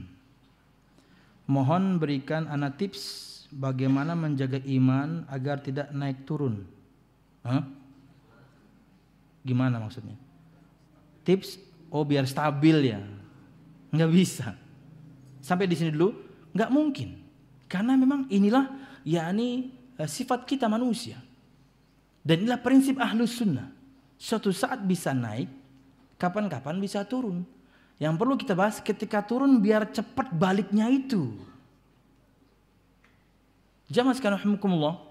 S1: Mohon berikan ana tips bagaimana menjaga iman agar tidak naik turun. Hah? Gimana maksudnya? Tips, oh biar stabil ya. Nggak bisa. Sampai di sini dulu, nggak mungkin. Karena memang inilah yakni sifat kita manusia. Dan inilah prinsip ahlus sunnah. Suatu saat bisa naik, kapan-kapan bisa turun. Yang perlu kita bahas ketika turun biar cepat baliknya itu. Jamaah sekalian rahimakumullah.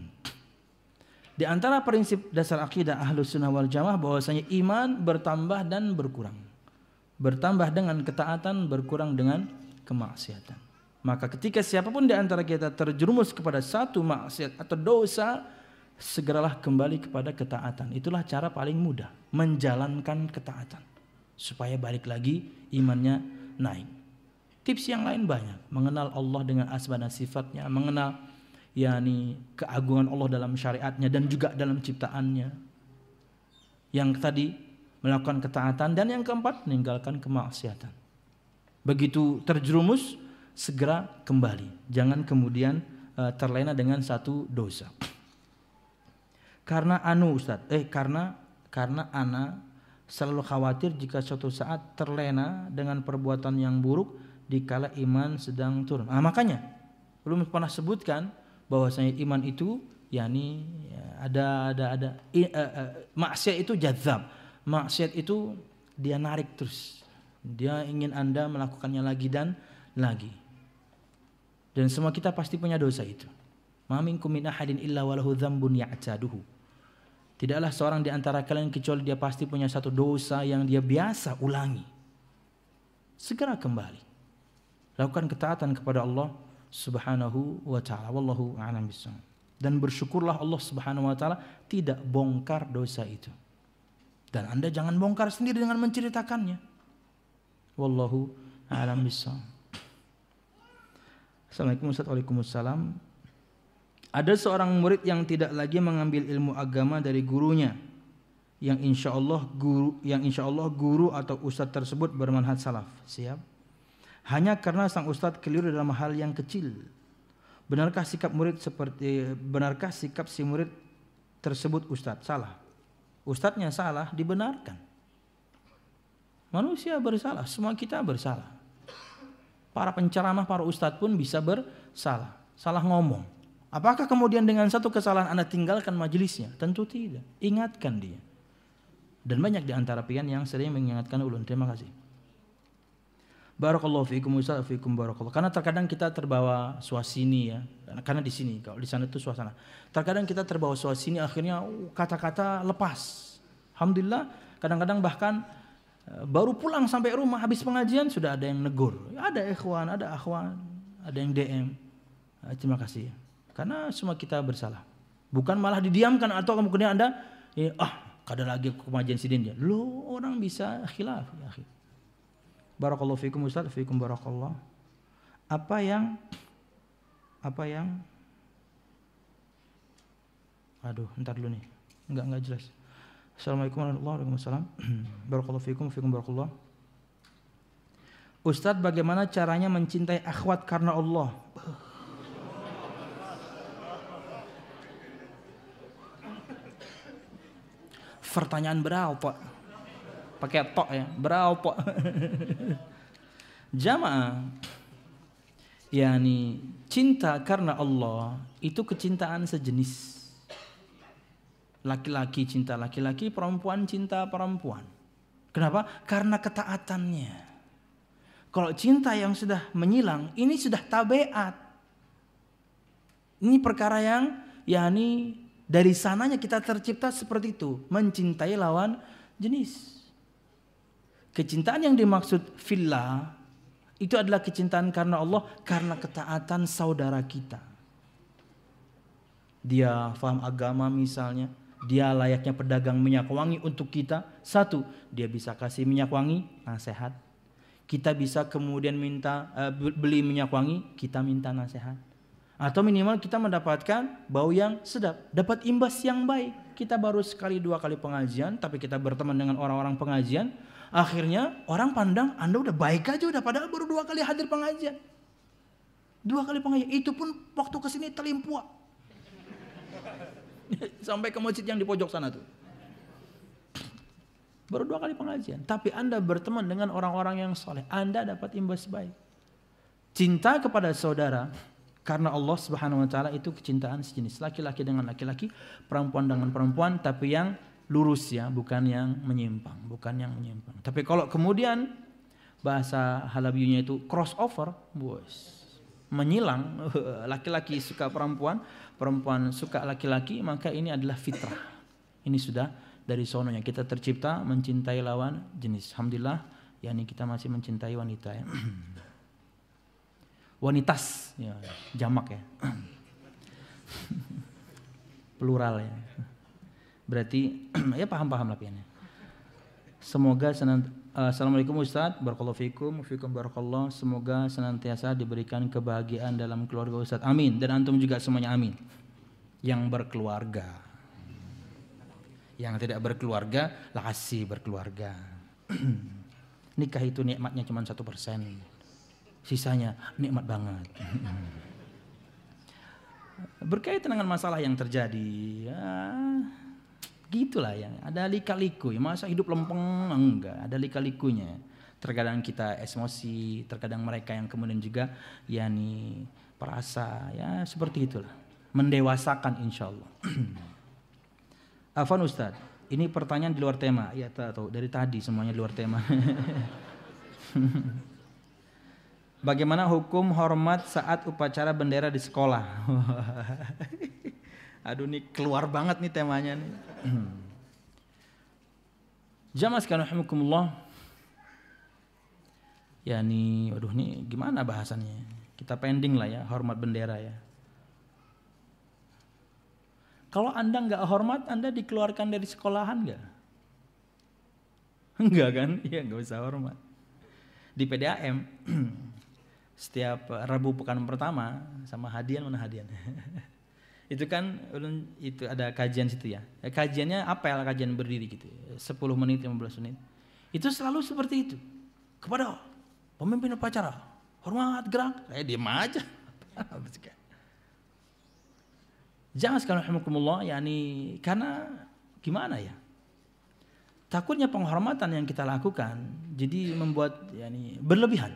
S1: Di antara prinsip dasar akidah Ahlus Sunnah wal Jamaah bahwasanya iman bertambah dan berkurang. Bertambah dengan ketaatan, berkurang dengan kemaksiatan. Maka ketika siapapun di antara kita terjerumus kepada satu maksiat atau dosa, segeralah kembali kepada ketaatan. Itulah cara paling mudah menjalankan ketaatan supaya balik lagi imannya naik. Tips yang lain banyak, mengenal Allah dengan asma dan sifatnya, mengenal yakni keagungan Allah dalam syariatnya dan juga dalam ciptaannya. Yang tadi melakukan ketaatan, dan yang keempat meninggalkan kemaksiatan. Begitu terjerumus segera kembali, jangan kemudian uh, terlena dengan satu dosa. Karena anu Ustaz, eh karena karena ana selalu khawatir jika suatu saat terlena dengan perbuatan yang buruk dikala iman sedang turun. Ah, makanya belum pernah sebutkan bahwasanya iman itu yakni ya, ada ada ada i, uh, uh, maksiat itu jadzab. Maksiat itu dia narik terus. Dia ingin Anda melakukannya lagi dan lagi. Dan semua kita pasti punya dosa itu. Ma minkum min ahadin illa walahu dzambun ya'taduhu. Tidaklah seorang di antara kalian kecuali dia pasti punya satu dosa yang dia biasa ulangi. Segera kembali. Lakukan ketaatan kepada Allah Subhanahu wa ta'ala. Wallahu a'lam bishawab. Dan bersyukurlah Allah Subhanahu wa ta'ala tidak bongkar dosa itu. Dan Anda jangan bongkar sendiri dengan menceritakannya. Wallahu a'lam bishawab. Assalamualaikum warahmatullahi wabarakatuh. Ada seorang murid yang tidak lagi mengambil ilmu agama dari gurunya, yang insya Allah guru yang insya Allah guru atau ustadz tersebut bermanhaj salaf. Siap? Hanya karena sang ustadz keliru dalam hal yang kecil. Benarkah sikap murid seperti benarkah sikap si murid tersebut ustadz salah? Ustadznya salah, dibenarkan. Manusia bersalah, semua kita bersalah. Para penceramah, para ustadz pun bisa bersalah, salah ngomong. Apakah kemudian dengan satu kesalahan Anda tinggalkan majelisnya? Tentu tidak. Ingatkan dia. Dan banyak di antara pian yang sering mengingatkan ulun. Terima kasih. Barakallahu fiikum Ustaz, fiikum barakallahu. Karena terkadang kita terbawa suasini ya. Karena di sini, kalau di sana itu suasana. Terkadang kita terbawa suasini, akhirnya uh, kata-kata lepas. Alhamdulillah, kadang-kadang bahkan uh, baru pulang sampai rumah habis pengajian sudah ada yang negur. Ada ikhwan, ada akhwan, ada yang D M. Uh, terima kasih. Karena semua kita bersalah. Bukan malah didiamkan atau kemudian Anda ya, ah, kada lagi pengajian sidin dia. Loh, orang bisa khilaf ya, akhir. Barakallahu fikum Ustaz, fikum barakallah. Apa yang apa yang Aduh, ntar dulu nih. Enggak enggak jelas. Assalamualaikum warahmatullahi wabarakatuh. Barakallahu fikum, fikum barakallah. Ustaz, bagaimana caranya mencintai akhwat karena Allah? Pertanyaan berapa? Pakai tok ya, berapa? Jamaah, yakni cinta karena Allah itu kecintaan sejenis. Laki-laki cinta laki-laki, perempuan cinta perempuan. Kenapa? Karena ketaatannya. Kalau cinta yang sudah menyilang, ini sudah tabiat. Ini perkara yang yakni dari sananya kita tercipta seperti itu, mencintai lawan jenis. Kecintaan yang dimaksud fillah itu adalah kecintaan karena Allah, karena ketaatan saudara kita. Dia faham agama misalnya, dia layaknya pedagang minyak wangi untuk kita. Satu, dia bisa kasih minyak wangi, nasihat. Kita bisa kemudian minta uh, beli minyak wangi, kita minta nasihat. Atau minimal kita mendapatkan bau yang sedap, dapat imbas yang baik. Kita baru sekali dua kali pengajian, tapi kita berteman dengan orang-orang pengajian. Akhirnya orang pandang Anda udah baik aja udah, padahal baru dua kali hadir pengajian. Dua kali pengajian, itu pun waktu kesini telimpuak. Sampai ke masjid yang di pojok sana tuh. Baru dua kali pengajian, tapi Anda berteman dengan orang-orang yang soleh, Anda dapat imbas baik. Cinta kepada saudara karena Allah Subhanahu wa taala itu kecintaan sejenis, laki-laki dengan laki-laki, perempuan dengan perempuan, tapi yang lurus ya, bukan yang menyimpang, bukan yang menyimpang. Tapi kalau kemudian bahasa halabiyunya itu crossover, bos, menyilang, laki-laki suka perempuan, perempuan suka laki-laki, maka ini adalah fitrah. Ini sudah dari sononya, kita tercipta mencintai lawan jenis. Alhamdulillah, yakni kita masih mencintai wanita ya. Wanitas, ya, jamak ya. Plural ya. Berarti ya paham-paham lah piannya. Semoga senant uh, Assalamualaikum Ustaz, barakallahu fikum, fikum barakallah. Semoga senantiasa diberikan kebahagiaan dalam keluarga Ustaz. Amin. Dan antum juga semuanya amin. Yang berkeluarga. Yang tidak berkeluarga, lah kasih berkeluarga. Nikah itu nikmatnya cuma satu persen. Sisanya nikmat banget. Berkaitan dengan masalah yang terjadi, ya, gitulah ya. Ada lika-liku. Masa hidup lempeng? Enggak. Ada lika-likunya. Terkadang kita emosi, terkadang mereka yang kemudian juga, yakni perasa, ya seperti itulah. Mendewasakan insya Allah. Afwan Ustaz, ini pertanyaan di luar tema. Ya tahu, dari tadi semuanya di luar tema. Bagaimana hukum hormat saat upacara bendera di sekolah? Aduh, nih keluar banget nih temanya nih. Jamaah sekalian rahimakumullah. Ya nih, aduh nih gimana bahasannya? Kita pending lah ya, hormat bendera ya. Kalau Anda nggak hormat, Anda dikeluarkan dari sekolahan nggak? Enggak kan? Iya, nggak usah hormat. Di P D A M setiap Rabu pekan pertama sama hadian mana hadian? Itu kan itu ada kajian situ ya. Kajiannya apel, kajian berdiri gitu. sepuluh menit, lima belas menit. Itu selalu seperti itu. Kepada pemimpin upacara, hormat gerak. Saya diam aja. Jangan sekali rahimakumullah, yakni karena gimana ya? Takutnya penghormatan yang kita lakukan jadi membuat yakni berlebihan.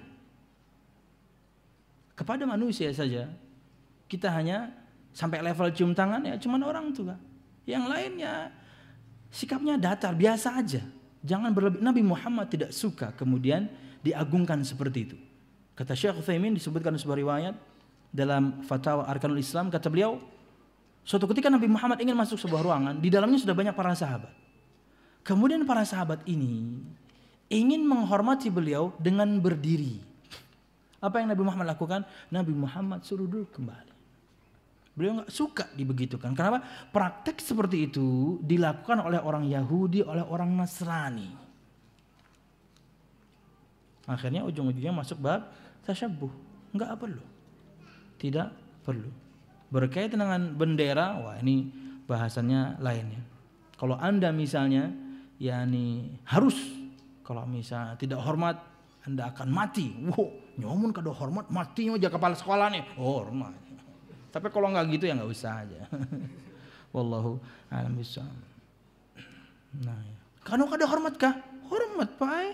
S1: Kepada manusia saja kita hanya sampai level cium tangan ya cuman orang tua. Yang lainnya sikapnya datar, biasa aja. Jangan berlebih. Nabi Muhammad tidak suka kemudian diagungkan seperti itu. Kata Syekh Utsaimin, disebutkan sebuah riwayat dalam Fatwa Arkanul Islam, kata beliau, suatu ketika Nabi Muhammad ingin masuk sebuah ruangan, di dalamnya sudah banyak para sahabat. Kemudian para sahabat ini ingin menghormati beliau dengan berdiri. Apa yang Nabi Muhammad lakukan? Nabi Muhammad suruh duduk kembali. Beliau nggak suka dibegitukan. Kenapa? Praktek seperti itu dilakukan oleh orang Yahudi, oleh orang Nasrani. Akhirnya ujung-ujungnya masuk bab tasyabbuh. Enggak perlu. Tidak perlu. Berkaitan dengan bendera, wah ini bahasannya lainnya. Kalau Anda misalnya yakni harus, kalau misalnya tidak hormat Anda akan mati. Wow, nyomun kada hormat matinya aja kepala sekolah nih. Oh, hormat. Tapi kalau enggak gitu ya enggak usah aja. Wallahu a'lam bishawab. Nah, ya. Kalau kada hormat kah? Hormat, Pak.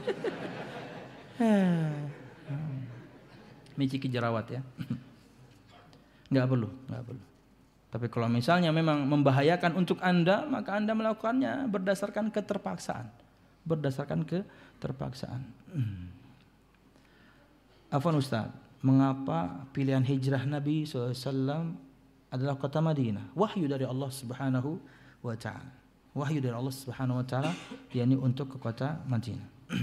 S1: Miciki jerawat ya. Enggak perlu, enggak perlu. Tapi kalau misalnya memang membahayakan untuk Anda, maka Anda melakukannya berdasarkan keterpaksaan. Berdasarkan keterpaksaan. Afwan Ustaz, mengapa pilihan hijrah Nabi shallallahu alaihi wasallam adalah kota Madinah? Wahyu dari Allah Subhanahu wa ta'ala. Wahyu dari Allah Subhanahu wa ta'ala yakni untuk ke kota Madinah.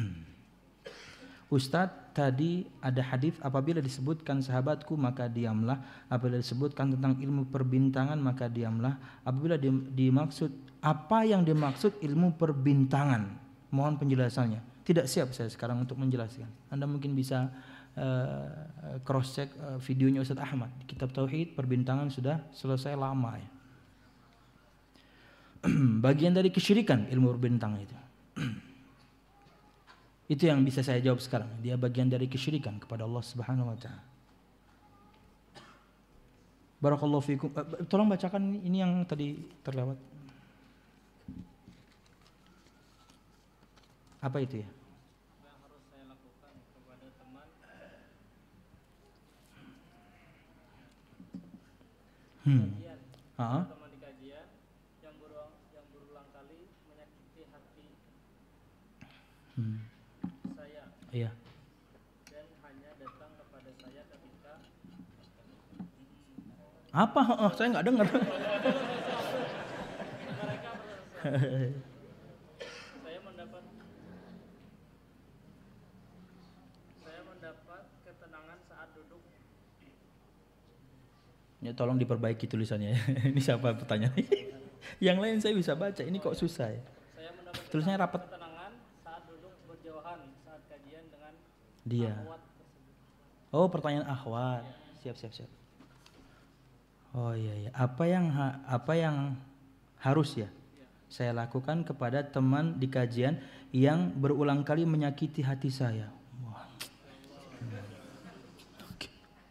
S1: Ustadz, tadi ada hadis apabila disebutkan sahabatku maka diamlah, apabila disebutkan tentang ilmu perbintangan maka diamlah. Apabila dimaksud apa yang dimaksud ilmu perbintangan? Mohon penjelasannya. Tidak siap saya sekarang untuk menjelaskan. Anda mungkin bisa uh, cross check uh, videonya Ustadz Ahmad. Kitab Tauhid perbintangan sudah selesai lama ya. Bagian dari kesyirikan ilmu perbintangan itu. Itu yang bisa saya jawab sekarang. Dia bagian dari kesyirikan kepada Allah Subhanahu wa ta'ala. Barakallahu fikum. Tolong bacakan ini yang tadi terlewat. Apa itu ya?
S2: Yang harus saya lakukan kepada teman
S1: Hmm.
S2: kajian,
S1: Uh-huh.
S2: teman di kajian yang berulang yang berulang kali menyakiti hati
S1: Hmm.
S2: saya
S1: Iya.
S2: dan hanya datang kepada saya ketika
S1: Apa? Oh, saya nggak dengar.
S2: mereka berselesai. Saya mendapat saya mendapat ketenangan saat duduk.
S1: Ya, tolong diperbaiki tulisannya ya. Ini siapa pertanyaan? Yang lain saya bisa baca. Ini kok susah ya?
S2: Saya mendapat
S1: Tulisannya rapat.
S2: ketenangan saat duduk berjauhan saat kajian dengan
S1: Dia.
S2: akhwat tersebut.
S1: Oh, pertanyaan akhwat. Siap, siap, siap. Oh iya, iya. Apa yang ha- apa yang harus ya saya lakukan kepada teman di kajian yang berulang kali menyakiti hati saya? Wah. Oke.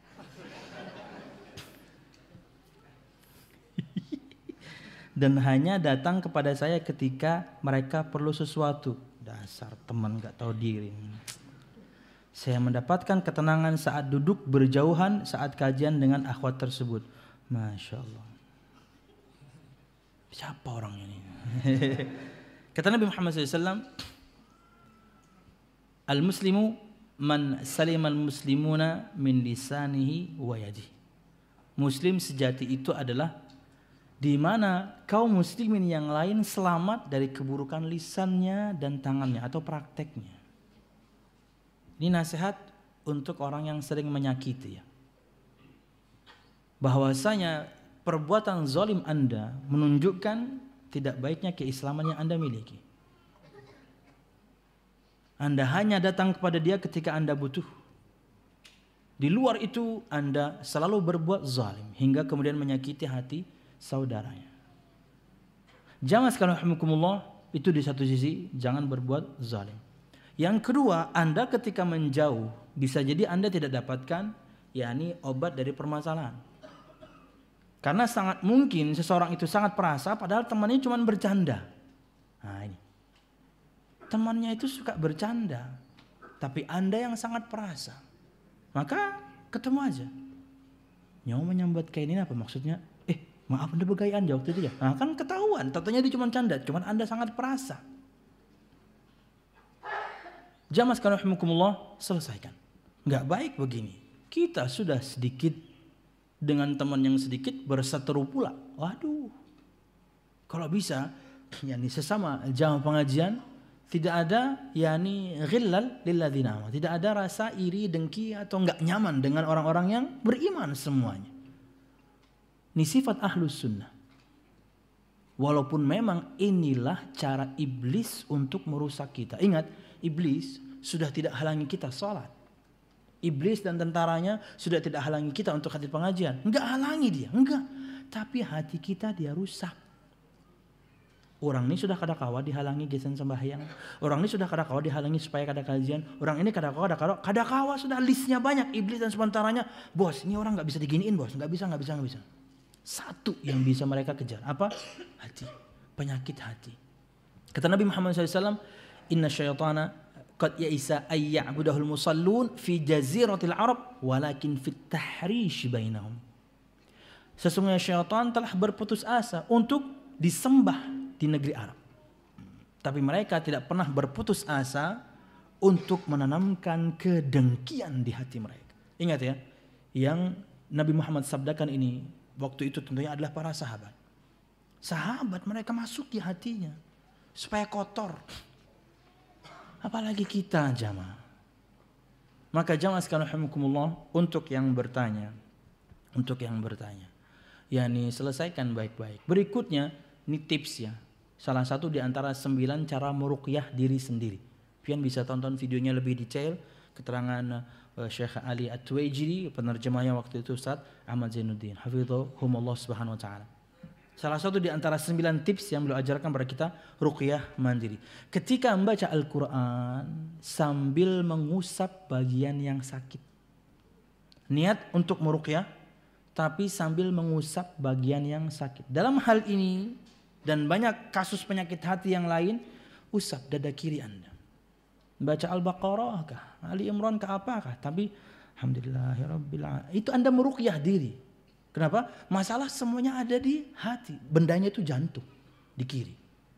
S1: Dan hanya datang kepada saya ketika mereka perlu sesuatu. Dasar teman gak tahu diri. Saya mendapatkan ketenangan saat duduk berjauhan saat kajian dengan akhwat tersebut. Masya Allah. Siapa orang ini? Kata Nabi Muhammad shallallahu alaihi wasallam, Al-Muslimu man salimal muslimuna min lisanihi wa yadihi. Muslim sejati itu adalah di mana kaum muslimin yang lain selamat dari keburukan lisannya dan tangannya atau prakteknya. Ini nasihat untuk orang yang sering menyakiti ya. Bahwasanya perbuatan zalim Anda menunjukkan tidak baiknya keislaman yang Anda miliki. Anda hanya datang kepada dia ketika Anda butuh. Di luar itu Anda selalu berbuat zalim hingga kemudian menyakiti hati saudaranya. Jamaah sekalian rahimakumullah, itu di satu sisi jangan berbuat zalim. Yang kedua, Anda ketika menjauh bisa jadi Anda tidak dapatkan yakni obat dari permasalahan. Karena sangat mungkin seseorang itu sangat perasa padahal temannya cuma bercanda. Nah ini. Temannya itu suka bercanda. Tapi Anda yang sangat perasa. Maka ketemu aja. Nyawa menyambat kayak ini apa maksudnya? Eh maaf Anda begayaan jawab itu ya. Nah kan ketahuan. Tentunya dia cuma canda. Cuma Anda sangat perasa. Jamaah sekalian rahimakumullah, selesaikan. Enggak baik begini. Kita sudah sedikit dengan teman yang sedikit berseteru pula. Waduh. Kalau bisa, yakni sesama jamaah pengajian tidak ada yakni ghillal lilladzina amanu. Tidak ada rasa iri, dengki atau enggak nyaman dengan orang-orang yang beriman semuanya. Ini sifat ahlus sunnah. Walaupun memang inilah cara iblis untuk merusak kita. Ingat, iblis sudah tidak halangi kita sholat. Iblis dan tentaranya sudah tidak halangi kita untuk hadir pengajian. Enggak halangi dia, enggak. Tapi hati kita dia rusak. Orang ini sudah kadakawa dihalangi gesen sembahyang. Orang ini sudah kadakawa dihalangi supaya kada kajian. Orang ini kadakawa, kadakawa, kadakawa sudah listnya banyak. Iblis dan sementaranya, bos ini orang nggak bisa diginiin bos, nggak bisa, nggak bisa, nggak bisa. Satu yang bisa mereka kejar apa? Hati, penyakit hati. Kata Nabi Muhammad shallallahu alaihi wasallam, Inna syaitana qad ya'isa ayya'budahul musallun fi jaziratil Arab walakin fit tahrish bainahum. Sesungguhnya syaitan telah berputus asa untuk disembah di negeri Arab. Tapi mereka tidak pernah berputus asa untuk menanamkan kedengkian di hati mereka. Ingat ya, yang Nabi Muhammad sabdakan ini waktu itu tentunya adalah para sahabat. Sahabat mereka masuk di hatinya supaya kotor. Apalagi kita jamaah. Maka jamaah sekalian rahimakumullah, untuk yang bertanya, untuk yang bertanya, yakni selesaikan baik-baik. Berikutnya, ini tips ya. Salah satu di antara sembilan cara meruqyah diri sendiri. Pian bisa tonton videonya lebih detail, keterangan uh, Syekh Ali At-Tuwaijiri, penerjemahnya waktu itu Ustaz Ahmad Zainuddin, hafizahumullah subhanahu wa ta'ala. Salah satu di antara sembilan tips yang beliau ajarkan kepada kita, ruqyah mandiri. Ketika membaca Al-Quran sambil mengusap bagian yang sakit. Niat untuk meruqyah, tapi sambil mengusap bagian yang sakit. Dalam hal ini, dan banyak kasus penyakit hati yang lain, usap dada kiri Anda. Baca Al-Baqarah kah, Ali Imran kah, apakah. Tapi, alhamdulillahirabbil alamin. Itu Anda meruqyah diri. Kenapa? Masalah semuanya ada di hati. Bendanya itu jantung. Di kiri.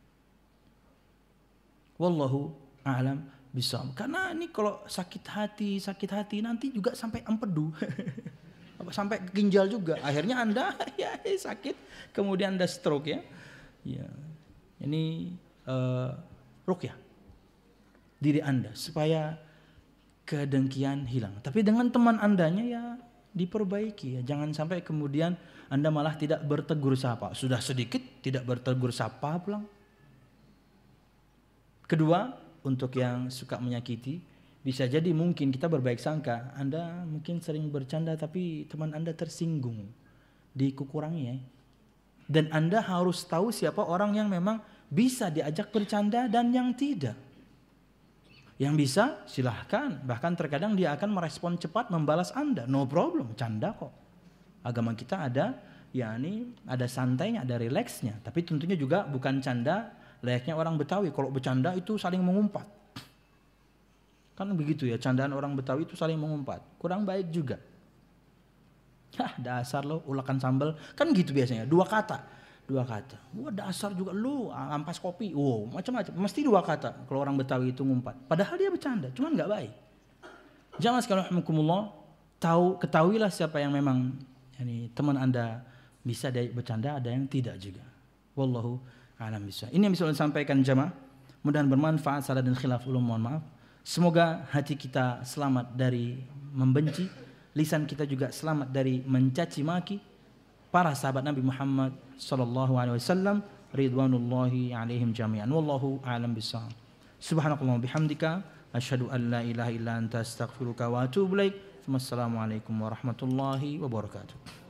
S1: Wallahu a'lam bishawab. Karena ini kalau sakit hati, sakit hati nanti juga sampai empedu. Sampai ginjal juga. Akhirnya Anda ya sakit. Kemudian Anda stroke ya. Ya. Ini uh, ruqyah diri Anda. Supaya kedengkian hilang. Tapi dengan teman Andanya ya diperbaiki ya. Jangan sampai kemudian Anda malah tidak bertegur sapa. Sudah sedikit tidak bertegur sapa pulang. Kedua, untuk yang suka menyakiti, bisa jadi mungkin kita berbaik sangka. Anda mungkin sering bercanda tapi teman Anda tersinggung. Dikukurangi ya. Dan Anda harus tahu siapa orang yang memang bisa diajak bercanda dan yang tidak. Yang bisa silahkan, bahkan terkadang dia akan merespon cepat membalas Anda, no problem, canda kok. Agama kita ada, yakni ada santainya, ada rileksnya, tapi tentunya juga bukan canda layaknya orang Betawi. Kalau bercanda itu saling mengumpat, kan begitu ya, candaan orang Betawi itu saling mengumpat, kurang baik juga. Hah, dasar lo, ulakan sambal, kan gitu biasanya, dua kata. Dua kata. Wah dasar juga lu, ampas kopi. Wow, macam-macam. Mesti dua kata kalau orang Betawi itu ngumpat. Padahal dia bercanda, cuman enggak baik. Jangan sekalian rahimakumullah, tahu ketahuilah siapa yang memang yani, teman Anda bisa dia bercanda, ada yang tidak juga. Wallahu a'lam bishawab. Ini yang bisa saya sampaikan jamaah. Mudah-mudahan bermanfaat. Salah dan khilaf ulum, mohon maaf. Semoga hati kita selamat dari membenci, lisan kita juga selamat dari mencaci maki para sahabat Nabi Muhammad sallallahu alaihi wasallam ridwanullahi alaihim jami'an. Wallahu a'lam bishawab. Subhanakallahumma bihamdika asyhadu an la ilaha illa anta astaghfiruka wa atubu ilaik. Wassalamualaikum warahmatullahi wabarakatuh.